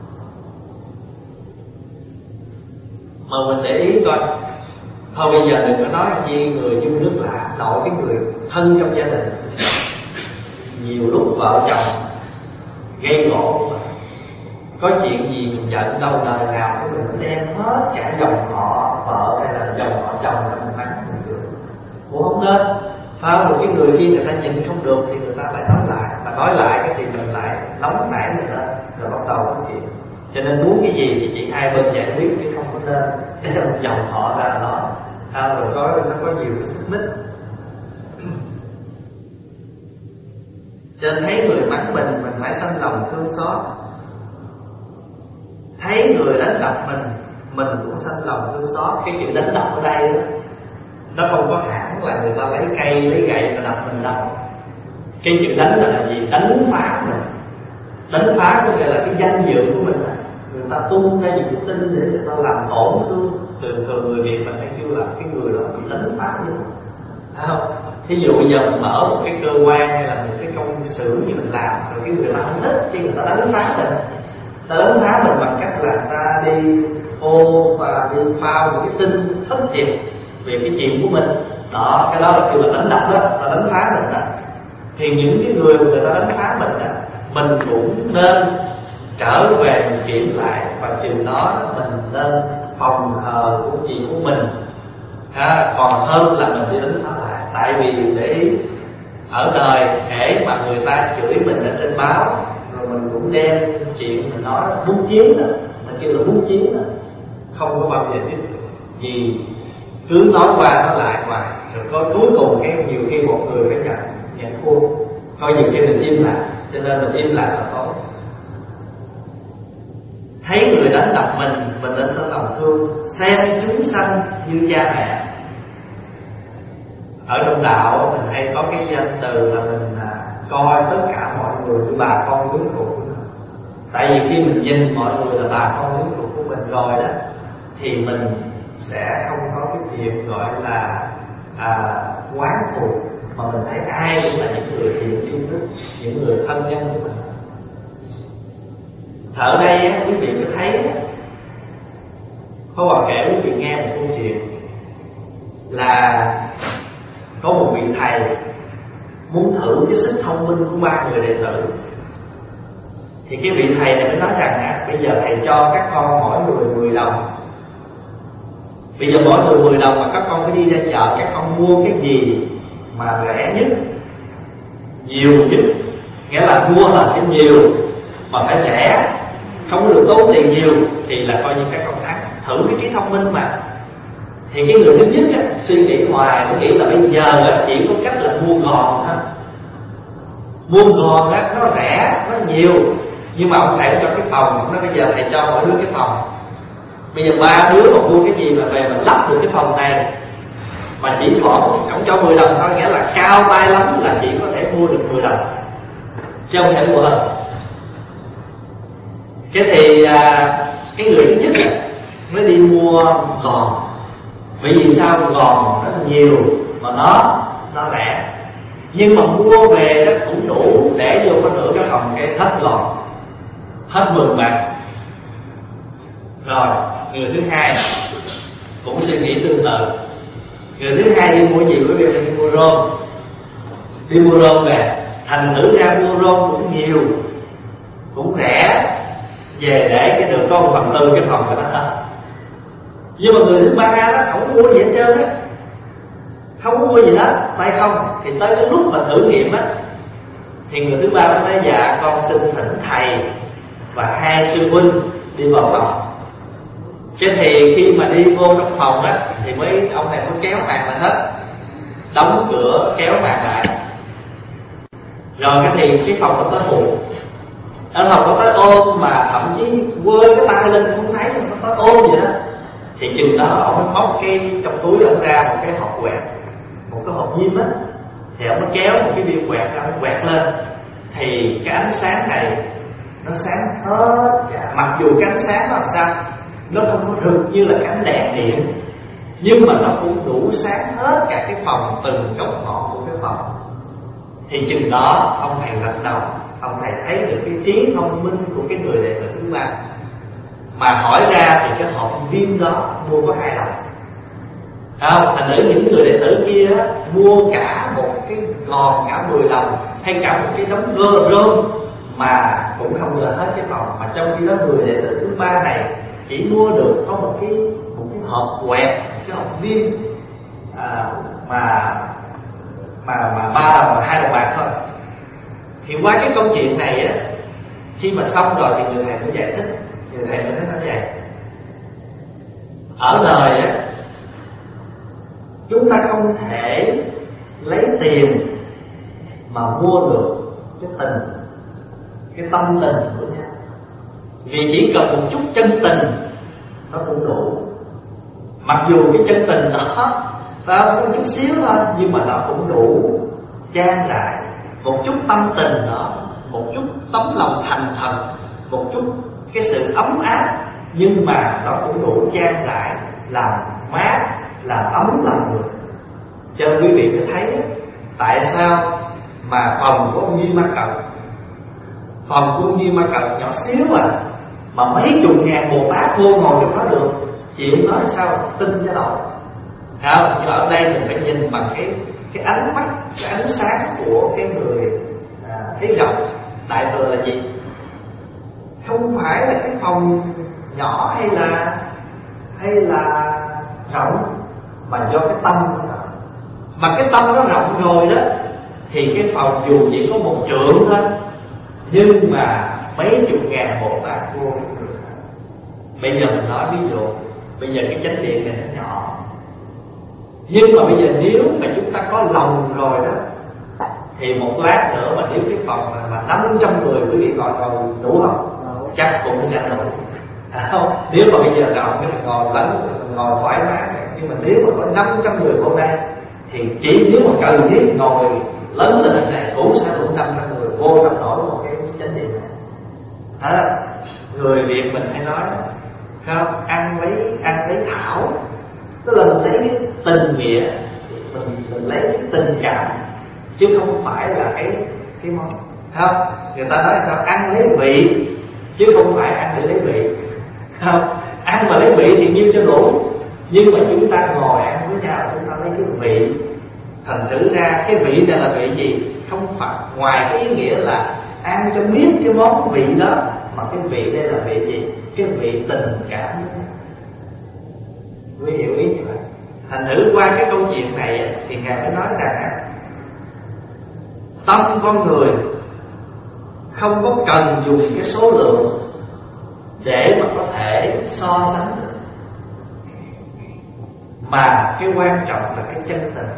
Mà mình để ý coi, thôi bây giờ đừng có nói gì người dung nước lạ, nội cái người thân trong gia đình nhiều lúc vợ chồng gây gỗ, có chuyện gì mình giận đâu đời nào của mình đem hết cả dòng họ vợ hay là dòng họ chồng là mình mắng mình được, cũng không nên. Phải một cái người khi người ta nhìn không được thì người ta lại nói lại, mà nói lại cái thì mình lại nóng nảy mình lên rồi bắt đầu cái chuyện. Cho nên muốn cái gì thì chỉ hai bên giải quyết chứ không có nên cái trong dòng họ ra đó, à, rồi có nó có nhiều cái xích mích. Cho nên thấy người mắng mình, mình phải sanh lòng thương xót. Thấy người đánh đập mình, mình cũng sanh lòng thương xót. Cái chữ đánh đập ở đây đó, nó không có hẳn là người ta lấy cây, lấy gậy và đập mình đâu. Cái chữ đánh là, là gì? Đánh phá mình. Đánh phá có nghĩa là cái danh dự của mình. Người ta tung ra những cái tin để người ta làm tổn thương. Thường thường người Việt mình hay kêu là cái người đó bị đánh phá như thế. Thấy không? Thí dụ bây giờ mình mở một cái cơ quan hay là một cái công xưởng gì mình làm, rồi cái người ta không thích chứ người ta đánh phá mình. Ta đánh phá mình bằng cách là ta đi ô và đi phao những cái tin thất thiệt về cái chuyện của mình. Đó, cái đó là kêu là đánh đập đó, là đánh phá mình đó. Thì những cái người mà người ta đánh phá mình đó, mình cũng nên trở về mình kiểm lại, và chừng đó mình nên phòng hờ của chuyện của mình, à, còn hơn là mình đi đánh phá lại. Tại vì để ở đời hễ mà người ta chửi mình ở trên báo, rồi mình cũng đem chuyện mình nói muốn chiến đó, mình kêu là muốn chiến đó, không có bao giờ tiếp tục. Vì cứ nói qua nói lại hoài, rồi có cuối cùng cái nhiều khi một người phải nhận nhận thua, coi như khi mình im lặng, cho nên mình im lặng là tốt. Thấy người đánh đập mình, mình nên sanh lòng thương, xem chúng sanh như cha mẹ. Ở trong đạo mình hay có cái danh từ là mình à, coi tất cả mọi người như bà con quyến thuộc của mình. Tại vì khi mình nhìn mọi người là bà con quyến thuộc của mình rồi đó, thì mình sẽ không có cái chuyện gọi là à, quán thuộc, mà mình thấy ai cũng là những người thiện yêu thích, những người thân nhân của mình. Ở đây á, quý vị có thấy á, có bà kể quý vị nghe một câu chuyện là có một vị thầy muốn thử cái sức thông minh của ba người đệ tử. Thì cái vị thầy này mới nói rằng à, bây giờ thầy cho các con mỗi người mười đồng. Bây giờ mỗi người mười đồng mà các con phải đi ra chợ, các con mua cái gì mà rẻ nhất, nhiều nhất, nghĩa là mua là cái nhiều mà phải rẻ, không có được tốn tiền nhiều, thì là coi như các con thắng. Thử cái trí thông minh mà. Thì cái người thứ nhất á, suy nghĩ hoài, nó nghĩ là bây giờ á, chỉ có cách là mua gòn thôi. Mua gòn á, nó rẻ, nó nhiều. Nhưng mà ông thầy cho cái phòng, nó bây giờ thầy cho mỗi đứa cái phòng. Bây giờ ba đứa mà mua cái gì mà về mình lắp được cái phòng này, mà chỉ khoảng ông cho mười đồng thôi, nghĩa là cao tay lắm là chỉ có thể mua được mười đồng, chứ không thể mua hơn. Cái thì à, cái người thứ nhất á, nó đi mua gòn. Bởi vì sao? Gòn rất nhiều mà nó nó rẻ, nhưng mà mua về đó cũng đủ để vô có nửa cái phòng cái hết gòn, hết mười bạc. Rồi người thứ hai cũng suy nghĩ tương tự. Người thứ hai đi mua gì quý vị? Đi mua rôm. Đi mua rôm về, thành thử ra mua rôm cũng nhiều, cũng rẻ, về để cái được có một phần tư cái phòng của nó hết. Nhưng mà người thứ ba đó không mua gì hết trơn á, không mua gì hết, tay không. Thì tới cái lúc mà thử nghiệm á, thì người thứ ba nói dạ con xin thỉnh thầy và hai sư huynh đi vào phòng. Cái thì khi mà đi vô trong phòng á, thì mấy ông này mới kéo màn lại hết, đóng cửa kéo màn lại. Rồi cái thì cái phòng nó tới muộn, ở phòng nó tới ôm mà thậm chí quơ cái tay lên không thấy, nó tới ôm vậy đó. Thì chừng đó ông mới móc cái trong túi ông ra một cái hộp quẹt, một cái hộp diêm á, thì ông mới kéo một cái viên quẹt ra, ông quẹt lên. Thì cái ánh sáng này nó sáng hết cả. Mặc dù cái ánh sáng nó làm sao, nó không có rực như là cái ánh đèn điện, nhưng mà nó cũng đủ sáng hết cả cái phòng, từng góc ngọn của cái phòng. Thì chừng đó ông thầy gật đầu, ông thầy thấy được cái trí thông minh của cái người đệ tử thứ ba. Mà hỏi ra thì cái hộp viên đó mua có hai đồng. À, thành nữ những người đệ tử kia đó, mua cả một cái gòn cả mười đồng, hay cả một cái đống gơ rơm mà cũng không lừa hết cái phòng. Mà trong khi đó người đệ tử thứ ba này chỉ mua được có một cái một cái hộp quẹt, một cái hộp viên à, mà mà mà ba đồng, hai đồng bạc thôi. Thì qua cái câu chuyện này á, khi mà xong rồi thì người thầy mới giải thích. Người thầy mới nói như vậy: ở đời á, chúng ta không thể lấy tiền mà mua được cái tình, cái tâm tình của nhau. Vì chỉ cần một chút chân tình nó cũng đủ. Mặc dù cái chân tình đó và có chút xíu thôi, nhưng mà nó cũng đủ trang trải. Một chút tâm tình đó, một chút tấm lòng thành thật, một chút cái sự ấm áp, nhưng mà nó cũng đủ trang trải, làm mát, làm ấm lòng người. Cho nên quý vị mới thấy tại sao mà phòng của ông Duy Ma Cận, phòng của ông Duy Ma Cận nhỏ xíu à, mà mấy chục ngàn Bồ Tát vô ngồi trong đó được. Chuyện nói sao tin cho nổi. Không, nhưng ở đây mình phải nhìn bằng cái cái ánh mắt, cái ánh sáng của cái người à, thấy rộng. Đại thừa là gì? Không phải là cái phòng nhỏ hay là hay là rộng, mà do cái tâm nó rộng. Mà cái tâm nó rộng rồi đó thì cái phòng dù chỉ có một trượng thôi, nhưng mà mấy chục ngàn Bồ Tát vô. Bây giờ mình nói ví dụ, bây giờ cái chánh điện này nó nhỏ, nhưng mà bây giờ nếu mà chúng ta có lòng rồi đó, thì một lát nữa mà nếu cái phòng mà, mà năm trăm người quý vị gọi ngồi đủ không? Chắc cũng sẽ đủ. À, không? Nếu mà bây giờ rộng cái mình ngồi lẫn, ngồi thoải mái. Nhưng mà nếu mà có năm trăm người vô đây thì chỉ nếu mà cần thiết ngồi lớn lên thế này cũng sẽ đủ năm trăm người vô trong nổi một cái chánh điện này. À, người Việt mình hay nói không, ăn lấy ăn lấy thảo, tức là mình lấy cái tình nghĩa, mình, mình lấy cái tình cảm, chứ không phải là cái cái món. Không, người ta nói sao ăn lấy vị, chứ không phải ăn để lấy vị. Không, ăn mà lấy vị thì nhiêu cho đủ, nhưng mà chúng ta ngồi ăn với nhau chúng ta lấy cái vị. Thành thử ra cái vị này là vị gì? Không phải ngoài cái ý nghĩa là ăn cho biết cái món vị đó, mà cái vị đây là vị gì? Cái vị tình cảm. Quý hiểu ý như vậy. Thành thử qua cái câu chuyện này thì Ngài mới nói rằng tâm con người không có cần dùng cái số lượng để mà có thể so sánh được, mà cái quan trọng là cái chân tình.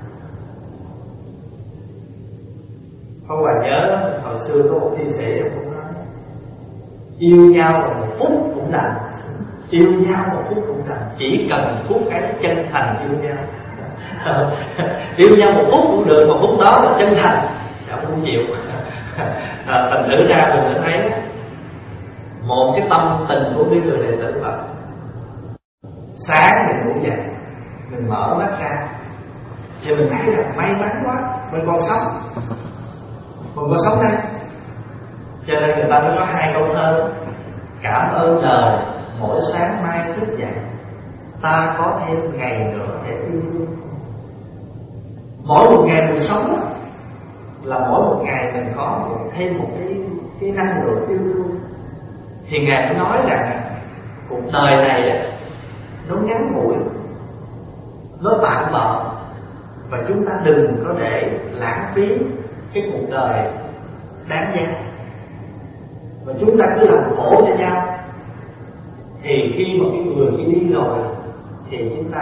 Không phải nhớ hồi xưa có một thi sĩ cũng nói yêu nhau một phút cũng đành, yêu nhau một phút cũng đành, chỉ cần phút cái chân thành yêu nhau. Yêu nhau một phút cũng được, một phút đó là chân thành, ông không chịu. À, thành thử ra mình đã thấy một cái tâm tình của cái người đệ tử Phật. Sáng mình ngủ dậy, mình mở mắt ra thì mình thấy là may mắn quá, mình còn sống, mình còn sống đây. Cho nên người ta mới có hai câu thơ: cảm ơn đời mỗi sáng mai thức dậy, ta có thêm ngày nữa để yêu thương. Mỗi một ngày mình sống là mỗi một ngày mình có một, thêm một cái cái năng lượng yêu thương. Thì Ngài mới nói rằng cuộc đời này nó ngắn ngủi, nó tạm bợ, và chúng ta đừng có để lãng phí cái cuộc đời đáng giá. Và chúng ta cứ làm khổ cho nhau, thì khi mà cái người kia đi rồi thì chúng ta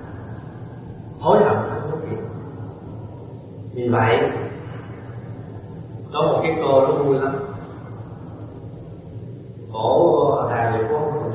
hối hận không có kịp. Vì vậy Có một cái cô nó vui lắm. Cổ đàn vậy cô không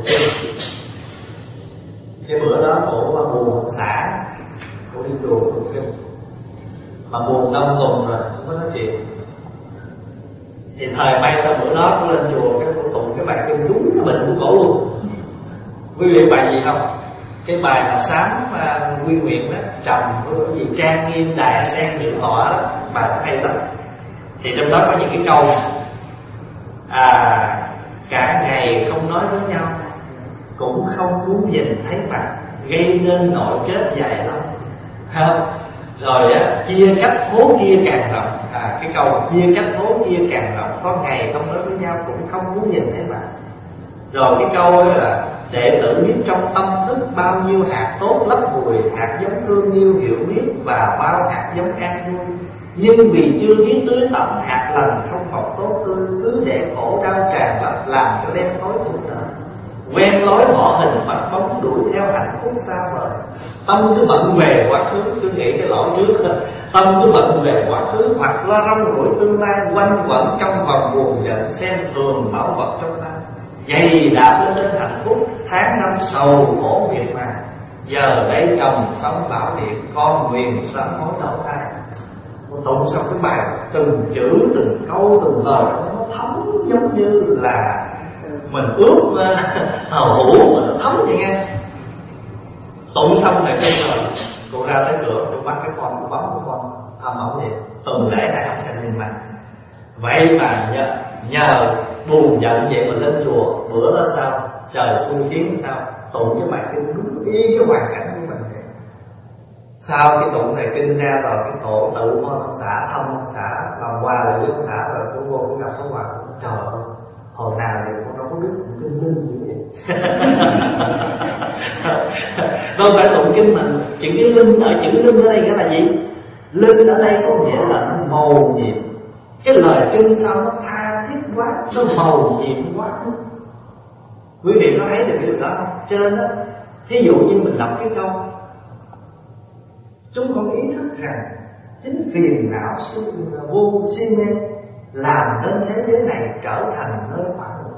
cái bữa đó cổ buồn không xả, cổ đi chùa tụng kinh, mà buồn đông tuần rồi không có nói chuyện. Thì thời may sau bữa đó cổ lên chùa cái cổ tụng cái bài kinh đúng cái bệnh của cổ luôn. Quý vị bài gì không? Cái bài là sám uh, quy nguyện đó, trầm cái gì trang nghiêm đài sen dự thọ đó, bài nó hay lắm. Thì trong đó có những cái câu à, cả ngày không nói với nhau, cũng không muốn nhìn thấy mặt, gây nên nội kết dài lắm, không? Rồi á, chia cách phố kia càng rộng. À, cái câu chia cách phố kia càng rộng, có ngày không nói với nhau cũng không muốn nhìn thấy mặt. Rồi cái câu đó là đệ tử biết trong tâm thức bao nhiêu hạt tốt lấp vùi, hạt giống thương yêu hiểu biết và bao hạt giống an vui, nhưng vì chưa biết tưới tẩm hạt lành không mọc tốt tươi, cứ để khổ đau tràn ngập làm cho đen tối cuộc đời. Quen lối họ hình mặt bóng đuổi theo hạnh phúc xa vời, tâm cứ bận về quá khứ, cứ nghĩ cái lỗi trước thôi. Tâm cứ bận về quá khứ hoặc lo rong rủi tương lai, quanh quẩn trong vòng buồn giận, xem thường bảo vật trong tay. Dày đã lên đến hạnh phúc, tháng năm sầu khổ miệt mài. Giờ đây chồng sống bảo điện, con nguyện sớm mối đầu thai. Một tụng xong cái bài, từng chữ, từng câu, từng lời nó thấm giống như là mình ướp hầu hũ mà nó thấm vậy nghe. Tụng xong rồi bây giờ cô ra tới cửa, cô bắt cái con, cô bấm cái con thầm ổng vậy, tuần lễ đại học thành nhìn mặt. Vậy mà nhờ, nhờ buồn giận vậy mà lên chùa, bữa đó sao trời xuân chiến sao tụng cái bài kinh đúng y cái hoàn cảnh của mình vậy. Sau cái tụng này kinh ra rồi, cái tổ tự con ông xã, thăm ông xã, làm qua lại với ông xã rồi cô vô cũng gặp ông bà, trời ơi hồi nào thì con đâu có biết tụng kinh linh như vậy. Đâu phải tụng kinh mình, chữ cái linh ở chữ linh ở đây nghĩa là gì? Linh ở đây có nghĩa là nó màu nhiệm. Cái lời kinh sao nó tha thiết quá, nó màu nhiệm quá. Quý vị có thấy được cái điều đó không? Cho nên đó, thí dụ như mình đọc cái câu, chúng con ý thức rằng chính phiền não vô si mê làm nên thế giới này trở thành nơi phản ngược.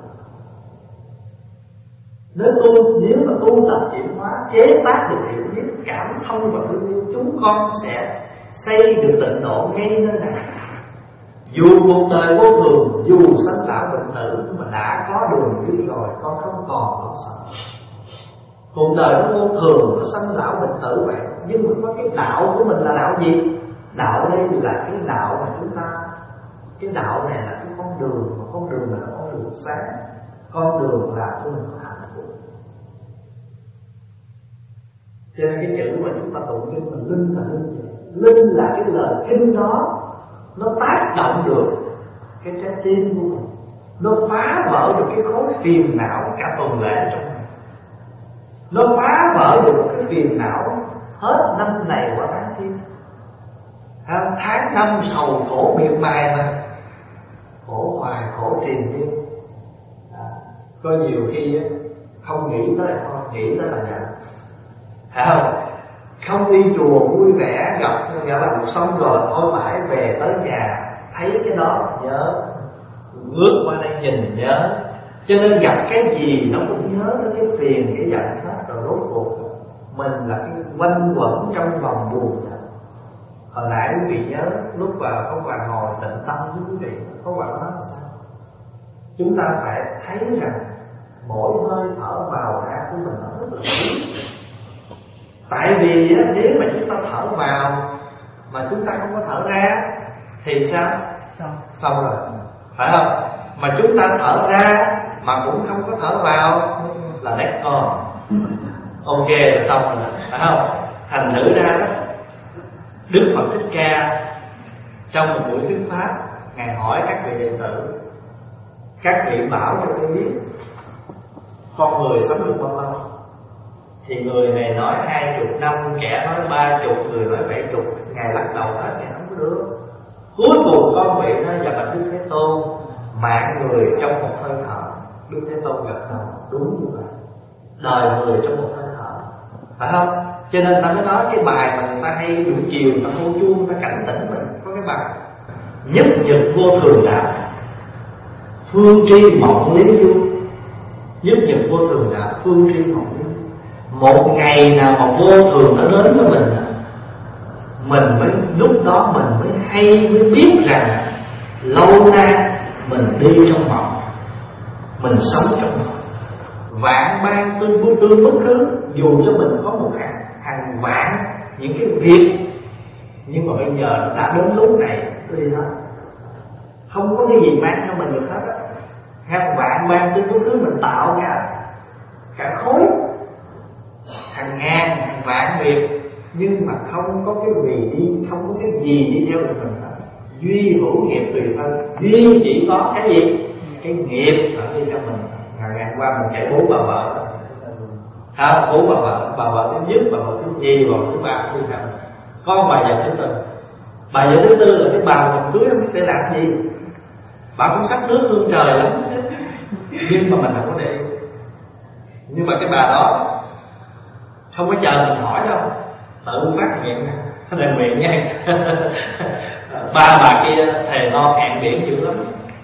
Nếu tu, nếu mà tu tập chuyển hóa, chế tác được hiểu biết, cảm thông và thương yêu, chúng con sẽ xây được tịnh độ ngay nơi này. Dù cuộc đời vô thường, dù sanh lão bệnh tử, mà đã có đường đi rồi, con không còn lo sợ. Cuộc đời nó vô thường, nó sanh lão bệnh tử vậy, nhưng mà có cái đạo của mình là đạo gì? Đạo đây là cái đạo mà chúng ta, cái đạo này là cái con đường, mà con đường là con đường sáng, con đường làm cho mình có hạnh phúc. Cho nên cái chữ mà chúng ta tụng kinh mình linh là linh vậy. Linh là cái lời kinh đó, nó tác động được cái trái tim của mình, nó phá vỡ được cái khối phiền não cả tuần lễ trong mình, nó phá vỡ được cái phiền não hết năm này qua tháng kia. Tháng năm sầu khổ miệt mài mà, khổ hoài khổ triền miên. Có nhiều khi không nghĩ tới là thôi, nghĩ tới là giận, phải không? Không đi chùa vui vẻ gặp gặp là xong rồi thôi mãi về tới nhà thấy cái đó nhớ, ngước qua đây nhìn nhớ. Cho nên gặp cái gì nó cũng nhớ tới cái phiền cái giận hết. Rồi rốt cuộc mình là cái quanh quẩn trong vòng buồn giận. Hồi nãy quý vị nhớ lúc vào có Hòa ngồi tịnh tâm với quý vị, có Hòa nói là sao? Chúng ta phải thấy rằng mỗi hơi thở vào ra của mình nó rất là quý. Tại vì nếu mà chúng ta thở vào mà chúng ta không có thở ra thì sao? Xong rồi, phải không? Mà chúng ta thở ra mà cũng không có thở vào là dead on. Ok là xong rồi, phải không? Thành thử ra đó, Đức Phật Thích Ca trong một buổi thuyết pháp, Ngài hỏi các vị đệ tử, các vị bảo cho tôi biết con người sống được bao lâu? Thì người này nói hai chục năm, kẻ nói ba chục, người nói bảy chục. Ngài lắc đầu hết, Ngài không có được. Cuối cùng con vị nói và bạch Đức Thế Tôn, mạng người trong một hơi thở. Đức Thế Tôn gật đầu, đúng như vậy, đời người trong một hơi thở, phải không? Cho nên ta mới nói cái bài mà người ta hay buổi chiều người ta hô chuông, người ta cảnh tỉnh mình. Có cái bài nhất nhật vô thường đạo, phương tri mộng lý du. Nhất nhật vô thường đạo, phương tri mộng lý du. Một ngày nào mà vô thường nó đến với mình, mình mới lúc đó mình mới hay mới biết rằng lâu nay mình đi trong mộng, mình sống trong mộng. Vạn ban tương vô tương bất cứ, dù cho mình có một hàng hàng vạn những cái việc, nhưng mà bây giờ đã đến lúc này đi hết, không có cái gì mang cho mình được hết á. Hàng vạn ban tương bất cứ mình tạo ra cả khối, hàng ngàn hàng vạn việc, nhưng mà không có cái gì đi, không có cái gì đi theo được mình hết. Duy hữu nghiệp tùy thân, duy chỉ có cái gì, cái nghiệp ở đi theo mình. Ngày ngày qua mình chạy bố bà vợ, à, bố bà vợ, bà vợ thứ nhất, bà vợ thứ nhì, bà vợ thứ ba, thứ năm, con bà vợ thứ tư. Bà vợ thứ tư là cái bà mình cưới không biết để làm gì, bà cũng sắc nước hương trời lắm, nhưng mà mình không có để. Nhưng mà cái bà đó không có chờ mình hỏi đâu, tự phát hiện đề nguyện nha. Ba bà kia thề non hẹn biển dữ lắm,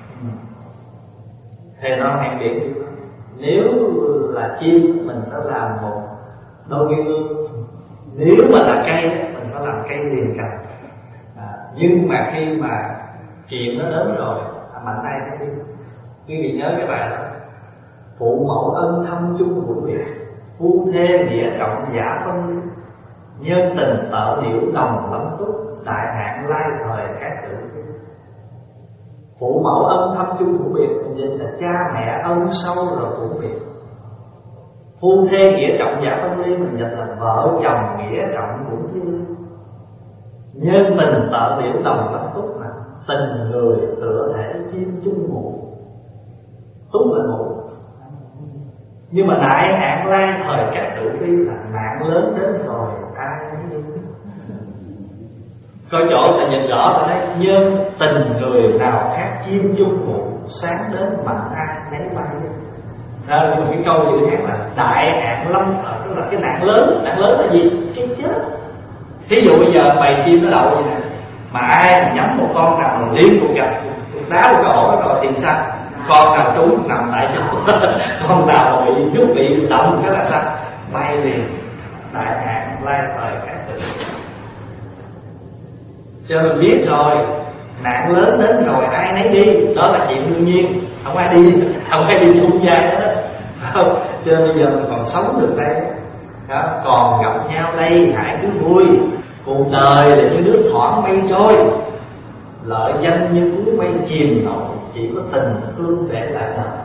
thề non hẹn biển dữ lắm. Nếu là chim mình sẽ làm một đôi cây ương, nếu mà là cây mình sẽ làm cây liền cành. À, nhưng mà khi mà chuyện nó đến rồi, à, mạnh tay nó đi. Quý vị nhớ cái bài đó, phụ mẫu ân thâm chung hữu biệt, phu thê nghĩa trọng giả phân ly, nhân tình tợ điệu đồng lắm túc, đại hạn lai thời các tử. Phụ mẫu ân thâm chung hữu biệt, mình dịch là cha mẹ ân sâu rồi hữu biệt. Phu thê nghĩa trọng giả phân ly, mình dịch là vợ chồng nghĩa trọng cũng chia ly. Nhân tình tợ điệu đồng lắm túc, là tình người tựa thể chim chung ngủ. Túc là ngủ. Nhưng mà đại hạn lai thời các tử vi là nạn lớn đến rồi ai đi. Coi chỗ ta nhìn rõ ta thấy nhân tình người nào khác chim chung ngủ, sáng đến mạnh ai nấy bay. Đó là cái câu dự án là đại hạn lâm thời, tức là cái nạn lớn. Nạn lớn là gì? Cái chết. Thí dụ bây giờ bầy chim nó đậu vậy nè, mà ai mà nhắm một con nào mà liên tục gặp đá một cái ổ rồi thì sao? Con nào trúng nằm tại chỗ, con nào mà bị nhúc bị động cái là sao? Bay liền. Đại hạn lai thời các tử. Cho mình biết rồi, nạn lớn đến rồi ai nấy đi, đó là chuyện đương nhiên, không ai đi, không ai đi chung vai hết. Không, cho nên bây giờ mình còn sống được đây, đó, còn gặp nhau đây hãy cứ vui. Cuộc đời là như nước thoảng mây trôi, lợi danh như cuốn mây chìm nổi, chỉ có tình thương để lại đời.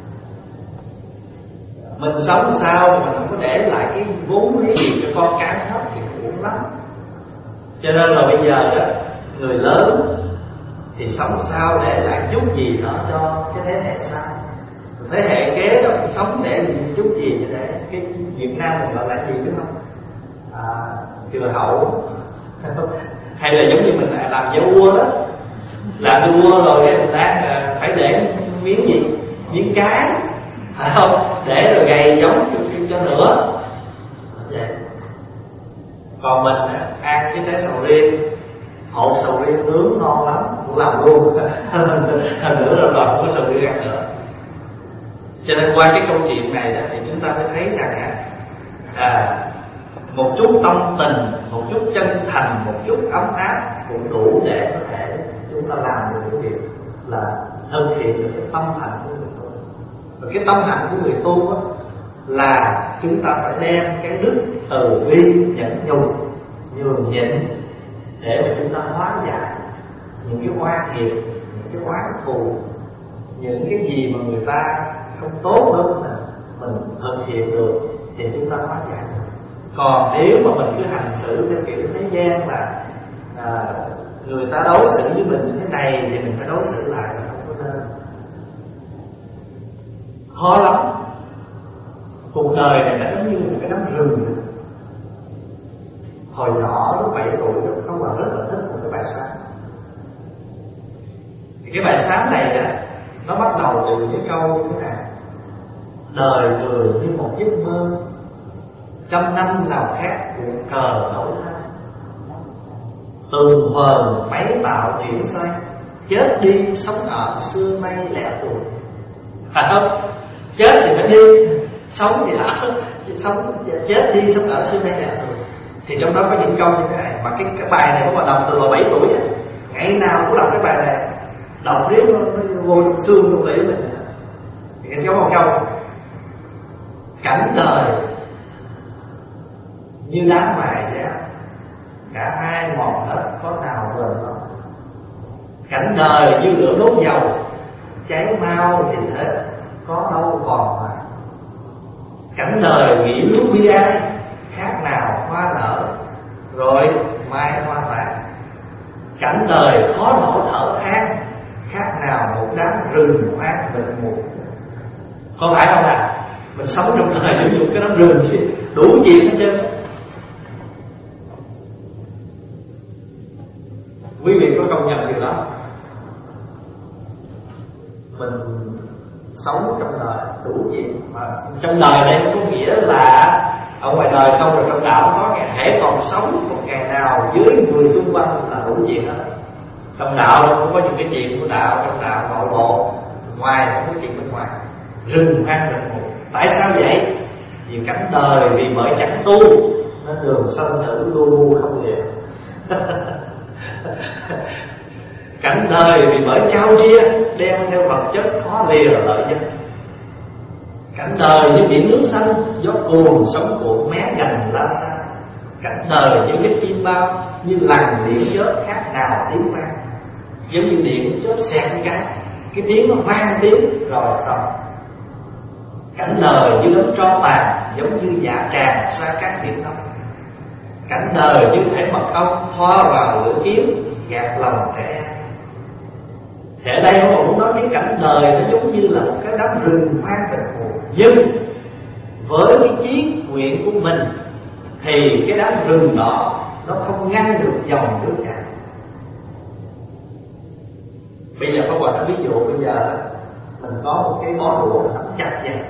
Mình sống sao mà mình không có để lại cái vốn lý gì cho con cái hết thì cũng lắm. Cho nên là bây giờ đó, người lớn thì sống sao để lại chút gì đó cho cái thế hệ sau. Thế hệ kế đó sống để chút gì cho để cái Việt Nam mình gọi là gì đúng không? À, chừa hậu. Hay là giống như mình làm dâu vua đó, làm dâu vua rồi cái mình đang phải để miếng gì, miếng cá, phải không? Để rồi gầy giống cho, cho nữa. Vậy. Còn mình ăn cái trái sầu riêng, hột sầu riêng nướng ngon lắm, cũng làm luôn. Hơn nữa rồi còn có sầu riêng ăn nữa. Cho nên qua cái câu chuyện này đó, thì chúng ta mới thấy rằng à, một chút tâm tình, một chút chân thành, một chút ấm áp cũng đủ để có thể chúng ta làm được cái việc là thực hiện được cái tâm hạnh của người tu. Và cái tâm hạnh của người tu đó, là chúng ta phải đem cái đức từ bi nhẫn nhục nhường nhịn để mà chúng ta hóa giải những cái oan nghiệt, những cái oán thù, những cái gì mà người ta không tốt hơn mình, mình thực hiện được thì chúng ta hóa giải. Còn nếu mà mình cứ hành xử theo kiểu thế gian là à, người ta đối xử với mình như thế này thì mình phải đối xử lại, là không có nên. Khó lắm. Cuộc đời này nó giống như một cái đám rừng. Hồi nhỏ lúc bảy tuổi có bà rất là thích một cái bài sám. Thì cái bài sám này đó, nó bắt đầu từ cái câu như thế này: đời người như một giấc mơ, trăm năm nào khác cuộn cờ đổi thay, tường vờn máy tạo chuyển xoay, chết đi sống ở xưa nay lẻ tuổi, phải không? Chết thì phải đi, sống thì ở, sống chết đi sống ở xưa nay lẻ tuổi. Thì trong đó có những câu như thế này, mà cái, cái bài này có mà đọc từ hồi bảy tuổi ấy. Ngày nào cũng đọc cái bài này, đọc riết nó, nó vô trong xương trong lý mình. Thì cái một câu: cảnh đời như đá mài giá, cả hai mòn hết có nào bền đâu. Cảnh đời như lửa đốt dầu, cháy mau thì hết có đâu còn mà. Cảnh đời nghĩ lúc bi ai, khác nào hoa nở rồi mai hoa vàng. Cảnh đời khó nổi thở than, khác nào một đám rừng hoang mịt mù. Có phải không ạ? À? Mình sống trong thời những cái đám rừng chứ đủ chuyện hết trơn. Quý vị có công nhận điều đó? Mình sống trong đời đủ chuyện, mà trong đời đây nó có nghĩa là ở ngoài đời không, rồi trong đạo có ngày hễ còn sống một ngày nào dưới người xung quanh là đủ chuyện hết. Trong đạo không có những cái chuyện của đạo, trong đạo nội bộ, ngoài không có chuyện bên ngoài. Rừng hoang rừng mù. Tại sao vậy? Vì cảnh đời vì bởi chẳng tu nên đường sanh tử lu bu không lìa. Cảnh đời vì bởi trao chia đem theo vật chất khó lìa lợi nhất. Cảnh đời như biển nước xanh, gió cuồng sóng cuộn mé gần lá xa. Cảnh đời như cái chim bao, như lằn điện chớp khác nào tiếng vang. Giống như điện chớp xẹt cái, cái tiếng nó vang tiếng rồi xong. Cảnh đời như đống tro tàn, giống như dạ tràng xa các biển đông. Cảnh đời như thể mật ong thoa vào lửa kiếm, gạt lòng trẻ. Thì ở đây họ cũng nói cái cảnh đời nó giống như là một cái đám rừng hoang tịch mù. Nhưng với cái chí nguyện của mình thì cái đám rừng đó nó không ngăn được dòng nước chảy. Bây giờ có quả ví dụ, bây giờ mình có một cái bó đũa nắm chặt vậy,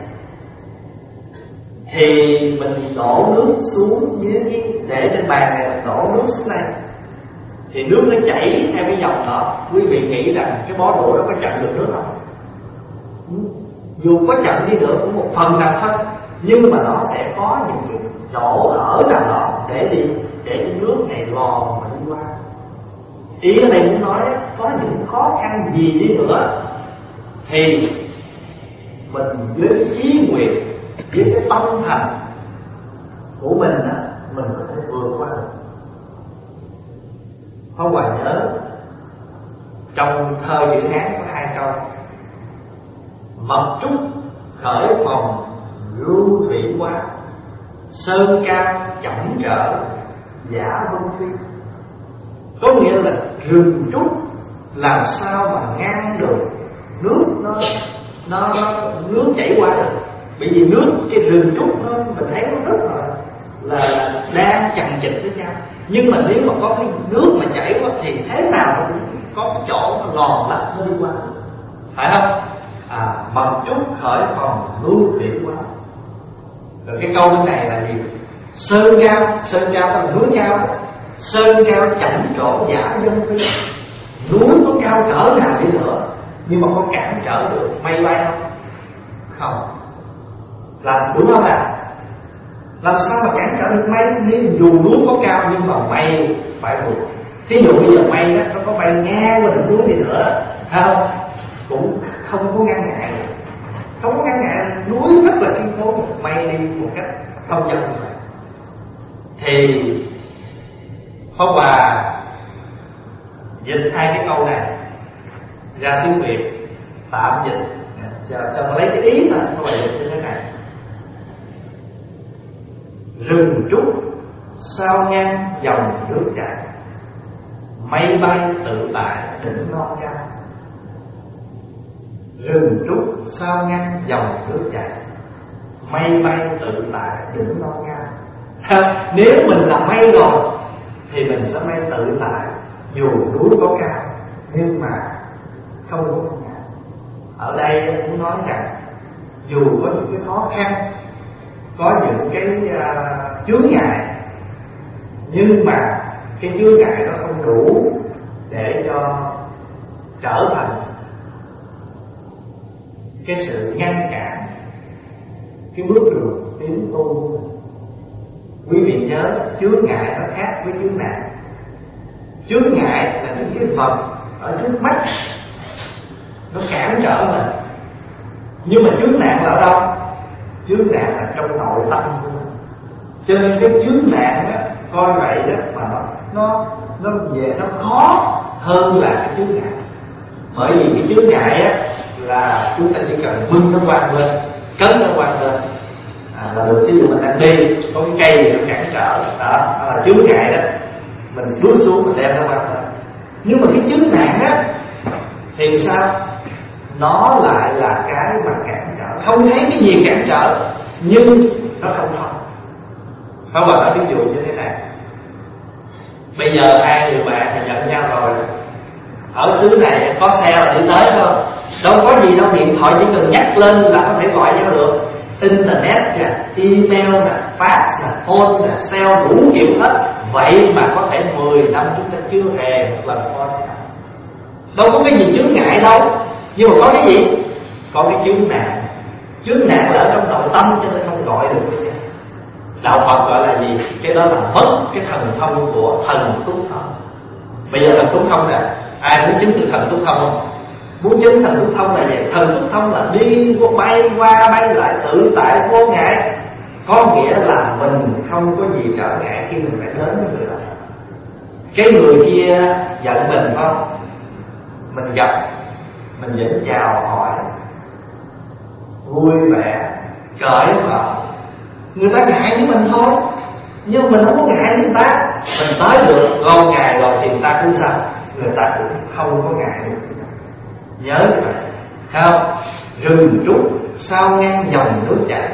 thì mình đổ nước xuống dưới cái, để trên bàn này mình đổ nước xuống đây, thì nước nó chảy theo cái dòng đó. Quý vị nghĩ rằng cái bó đũa nó có chặn được nước không? Dù có chặn đi nữa cũng một phần nào thôi, nhưng mà nó sẽ có những cái chỗ hở nào đó để đi, để cái nước này lò mà đi qua. Ý ở đây muốn nói có những khó khăn gì đi nữa thì mình với chí nguyện, với cái tâm thành của mình á, mình có thể vượt qua được. Pháp Hòa nhớ trong thơ Chữ Hán có hai câu: mật trúc khởi phòng lưu thủy qua, sơn cao chậm trở giả vân phi. Có nghĩa là rừng trúc làm sao mà ngăn được nước nó nó, nó nước chảy qua được. Bởi vì nước cái rừng trúc nó mình thấy nó rất là là đang chằng chịt với nhau. Nhưng mà nếu mà có cái nước mà chảy qua thì thế nào nó cũng có cái chỗ nó lòn lách nó đi qua, phải không? À, mật trúc khởi phòng lưu thủy qua. Rồi cái câu bên này là gì? Sơn cao, sơn cao là núi cao. Sơn cao chẳng chỗ giả dân phi. Núi có cao cỡ nào đi nữa, nhưng mà có cản trở được mây bay không? Không. Làm đúng không ạ? Làm sao mà cản trở được mây? Nếu dù núi có cao nhưng mà mây phải vượt. Thí dụ bây giờ mây đó, nó có bay ngang qua đỉnh núi đi nữa, không? Cũng không có ngăn ngại. Không có ngăn ngại, núi rất là kiên cố, mây đi một cách không dần. Thì Pháp Hòa dịch hai cái câu này ra tiếng Việt, tạm dịch cho, cho lấy cái ý mà Pháp Hòa dịch như thế này: rừng trúc sao ngăn dòng nước chảy, mây bay tự tại đỉnh non cao. Rừng trúc sao ngăn dòng nước chảy, mây bay tự tại đỉnh non cao. Nếu mình là mây rồi thì mình sẽ mây tự tại, dù núi có cao nhưng mà không có ngại. Ở đây muốn nói rằng dù có những cái khó khăn, có những cái uh, chướng ngại, nhưng mà cái chướng ngại nó không đủ để cho trở cái bước đường tiến tu. Quý vị nhớ chướng ngại nó khác với chướng nạn. Chướng ngại là những cái vật ở trước mắt nó cản trở mình, nhưng mà chướng nạn là ở đâu? Chướng nạn là trong nội tâm của mình. Cho nên cái chướng nạn á, coi vậy đó mà nó nó nó về nó khó hơn là cái chướng ngại. Bởi vì cái chướng ngại á là chúng ta chỉ cần bưng nó quăng lên, cấn nó quăng lên à, là được. Ví dụ mình đang đi có cái cây gì nó cản trở đó, đó là chướng ngại đó, mình bước xuống mình đem nó quăng lên. Nhưng mà cái chướng nạn á thì sao? Nó lại là cái mà cản trở, không thấy cái gì cản trở nhưng nó không thông. Không, bà nói ví dụ như thế này. Bây giờ hai người bạn thì giận nhau rồi, ở xứ này có xe là đi tới thôi, đâu có gì đâu, điện thoại chỉ cần nhắc lên là có thể gọi nhau được. Internet nè, email nè, fax nè, phone nè, cell đủ kiểu hết. Vậy mà có thể mười năm chúng ta chưa hề một lần phone. Đâu có cái gì chướng ngại đâu. Nhưng mà có cái gì? Có cái chướng nạn. Chướng nạn là ở trong nội tâm cho nên không gọi được. Đạo Phật gọi là gì? Cái đó là mất cái thần thông của thần túc thông. Bây giờ thần túc thông nè, ai muốn chứng được thần túc thông không? Muốn chứng thần túc thông là gì? Thần túc thông là đi bay qua bay lại tự tại vô ngại. Có nghĩa là mình không có gì trở ngại khi mình phải đến với người đó. Cái người kia giận mình không? Mình gặp, mình vẫn chào hỏi, vui vẻ, cởi mở. Người ta ngại với mình thôi, nhưng mình không có ngại với người ta. Mình tới được lâu ngày rồi thì người ta cũng sao? Người ta cũng không có ngại được. Nhớ như vậy, không? Rừng trúc sao ngang dòng nước chảy,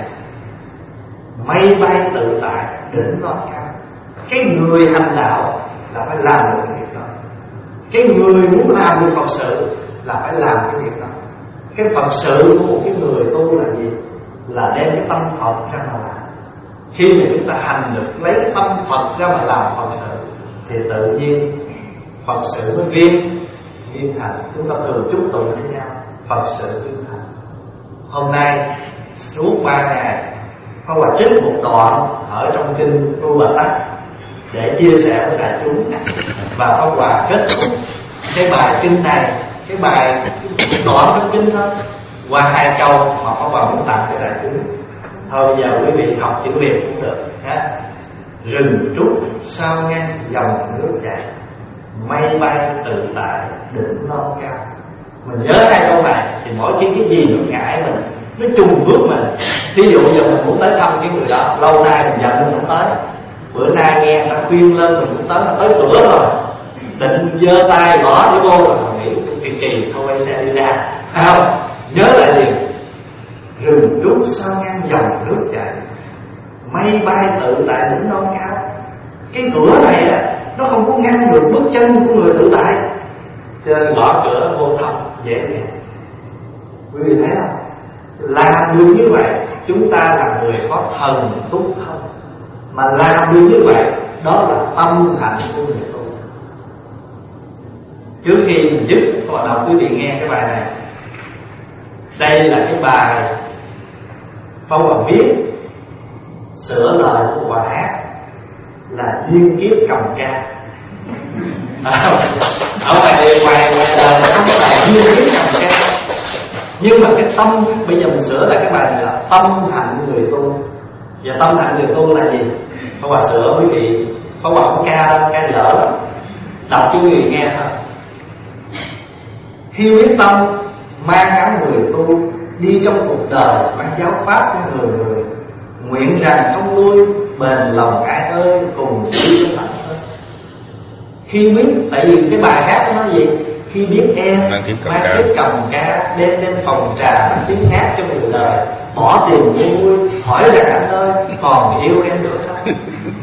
mây bay tự tại đỉnh non cao. Cái người hành đạo là phải làm được cái việc đó. Cái người muốn làm được Phật sự là phải làm cái việc đó. Cái Phật sự của một cái người tu là gì? Là đem cái tâm Phật ra mà làm. Khi mà chúng ta hành được lấy cái tâm Phật ra mà làm Phật sự thì tự nhiên Phật sự mới viên viên thành. Chúng ta thường chúc tụng với nhau Phật sự viên thành. Hôm nay suốt ba ngày Pháp Hòa trích một đoạn ở trong kinh Tu Bà Tát để chia sẻ với đại chúng, và Pháp Hòa kết thúc cái bài kinh này, cái bài đoạn trong kinh thôi, qua hai câu mà Pháp Hòa muốn tặng cho đại chúng. Thôi giờ quý vị học chữ Việt cũng được ha. Rừng trúc sao ngang dòng nước chảy, mây bay tự tại đỉnh non cao. Mình nhớ hai câu này thì mỗi khi cái gì nó ngại mình, nó trùng bước mình. Ví dụ giờ mình muốn tới thăm cái người đó, lâu nay mình giận mình không tới, bữa nay nghe người ta khuyên lên mình cũng tới, là tới cửa rồi, định giơ tay gõ để vô rồi mình nghĩ kỳ kỳ thôi quay xe đi ra, phải không? Nhớ lại gì? Rừng trúc sao ngang dòng nước chảy, mây bay tự tại đỉnh non cao. Cái cửa này á, nó không có ngăn được bước chân của người tự tại, cho nên gõ cửa vô thông dễ dàng. Quý vị thấy không? Làm được như vậy, chúng ta là người có thần túc thông. Mà làm được như vậy, đó là tâm hạnh của người tu. Trước khi mình dứt, có bắt đầu quý vị nghe cái bài này. Đây là cái bài Pháp Hòa viết sửa lời của Hòa hát là duyên kiếp trồng ca. À, ở ngoài ngoài ngoài đời không có bài duyên kiếp trồng ca, nhưng mà cái tâm bây giờ mình sửa lại cái bài này là tâm hạnh người tu. Và tâm hạnh người tu là gì? Pháp Hòa sửa quý vị, Pháp Hòa không ca đâu, ca dở lắm, đọc cho quý vị nghe thôi. Khi quyết tâm mang áo người tu đi trong cuộc đời mang giáo pháp cho người người, nguyện rằng không lui bền lòng ai ơi cùng đi trong hạnh ơi. Khi biết, tại vì cái bài hát nó nói gì? Khi biết em mang chiếc cầm ca đem đến phòng trà bằng tiếng hát cho người đời, bỏ tiền mua vui hỏi rằng anh ơi còn yêu em nữa không?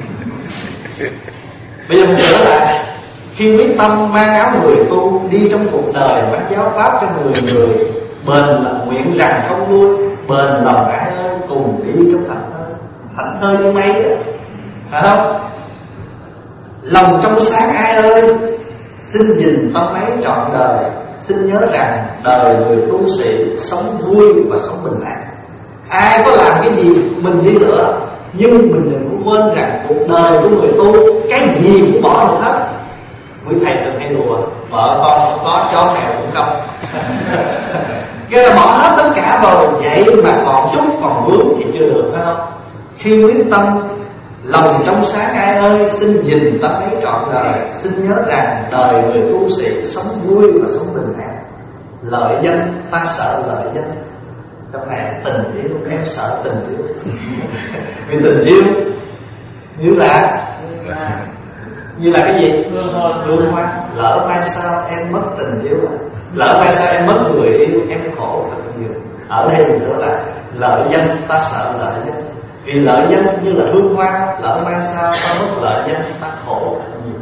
Bây giờ mình sửa lại. Khi quyết tâm mang áo người tu đi trong cuộc đời mang giáo pháp cho người người, bền là nguyện rằng không lui bền lòng ai ơi cùng đi trong hạnh ơi. Hạnh ơi như mây đó, phải không? Lòng trong sáng ai ơi, xin nhìn tâm ấy trọn đời. Xin nhớ rằng đời người tu sĩ sống vui và sống bình an. Ai có làm cái gì mình đi nữa, nhưng mình đừng có quên rằng cuộc đời của người tu cái gì cũng bỏ được hết. Quý thầy từng hay đùa, vợ con không có, chó mèo cũng không. Cái là bỏ hết tất cả rồi, vậy mà còn chút còn vướng thì chưa được, phải không? Khi quyết tâm lòng trong sáng ai ơi, xin gìn tâm ấy trọn đời. Xin nhớ rằng đời người tu sĩ sống vui và sống bình an. Lợi danh, ta sợ lợi danh. Trong này tình yêu, em sợ tình yêu. Vì tình yêu như là như là cái gì? Hương hoa. Lỡ mai sao em mất tình yêu, lỡ mai sao em mất người yêu, em khổ thật nhiều. Ở đây mình nữa là lợi danh, ta sợ lợi danh. Vì lợi danh như là hương hoa, lỡ mai sao ta mất lợi danh, ta khổ thật nhiều.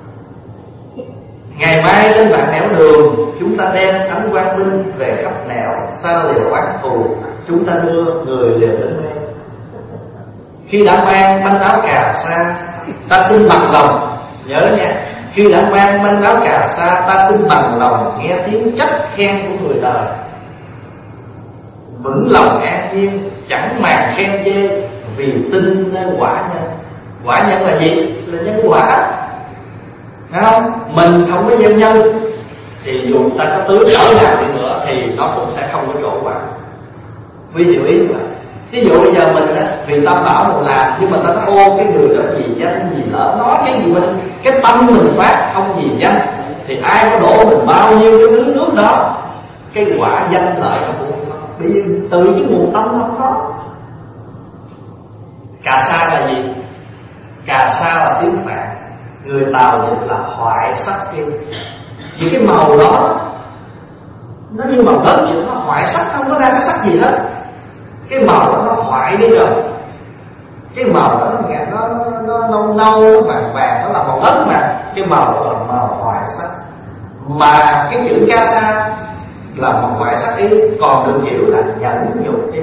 Ngày mai lên bạn nẻo đường, chúng ta đem ánh quang minh về khắp nẻo. Xa liều oán thù, chúng ta đưa người liều đến đây. Khi đã mang manh áo cà sa, ta xin bằng lòng. Nhớ nha, khi đã mang manh áo cà sa, ta xin bằng lòng nghe tiếng trách khen của người đời. Vững lòng an nhiên, chẳng màng khen chê, vì tin nơi quả nhân. Quả nhân là gì? Là nhân quả. Thấy không? Mình không có gieo nhân thì dù ta có tưới cỡ nào đi nữa thì nó cũng sẽ không có trổ quả. Ví dụ ý là, ví dụ bây giờ mình vì tâm bảo mình làm, nhưng mà ta nói ô cái người đó gì danh gì lỡ, nói cái gì mình, cái tâm mình phát không gì danh, thì ai có đổ mình bao nhiêu cái nước nước đó, cái quả danh lợi nó cũng không có. Bởi vì từ cái nguồn tâm nó không có. Cà sa là gì? Cà sa là tiếng Phạn, người Tàu dịch là hoại sắc kim. Vì cái màu đó nó như màu đất vậy, nó hoại sắc, không có ra cái sắc gì hết. Cái màu đó nó hoại đi rồi. Cái màu đó nó nó nó nâu nâu vàng vàng, nó là màu đất mà. Cái màu đó là màu hoại sắc. Mà cái chữ ca sa là màu hoại sắc ý, còn được hiểu là nhẫn nhục y.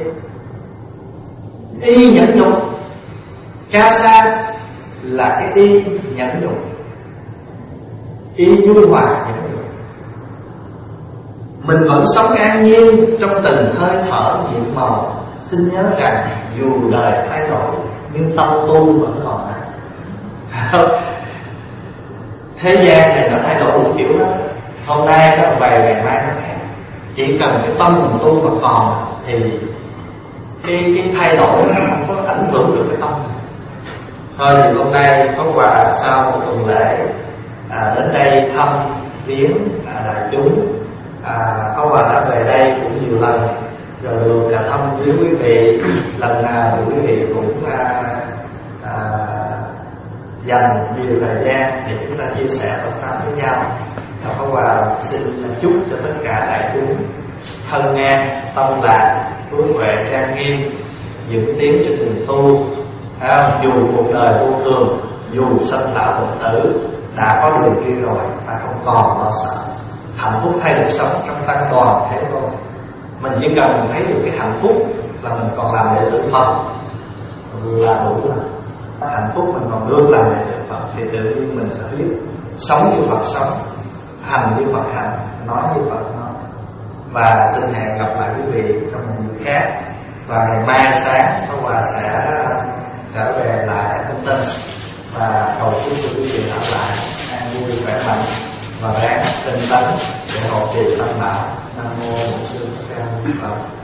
Y nhẫn nhục. Ca sa là cái y nhẫn nhục, y nhu hòa nhẫn nhục. Mình vẫn sống an nhiên trong từng hơi thở nhiệm màu. Xin nhớ rằng dù đời thay đổi, nhưng tâm tu vẫn còn lại. Thế gian này nó thay đổi một kiểu đó. Hôm nay nó về, ngày mai nó khác. Chỉ cần cái tâm mình tu mà còn thì cái, cái thay đổi nó không có ảnh hưởng được cái tâm. Thôi thì hôm nay có quà sau một tuần lễ à, đến đây thăm viếng à, đại chúng. À, có quà đã về đây cũng nhiều lần rồi, được là thăm với quý vị. Lần nào quý vị cũng à, à, dành nhiều thời gian để chúng ta chia sẻ Phật pháp với nhau. Và có quà xin chúc cho tất cả đại chúng thân an, tâm lạc, phước huệ trang nghiêm, vững tiến trên đường tu. À, dù cuộc đời vô thường, dù sinh lão bệnh tử, đã có điều kia rồi, ta không còn lo sợ. Hạnh phúc thay được sống trong tăng đoàn thế thôi. Mình chỉ cần thấy được cái hạnh phúc là mình còn làm đệ tử Phật là đủ rồi. Hạnh phúc mình còn luôn làm đệ tử Phật thì tự nhiên mình sẽ biết sống như Phật sống, hành như Phật hành, nói như Phật nói. Và xin hẹn gặp lại quý vị trong một dịp khác. Và ngày mai sáng Pháp Hòa sẽ trở về lại thông tin và cầu chúc cho quý vị ở lại an vui khỏe mạnh và ráng tinh tấn để hộ trì tâm đạo. Nam mô Bổn Sư Thích Ca Mâu Ni Phật.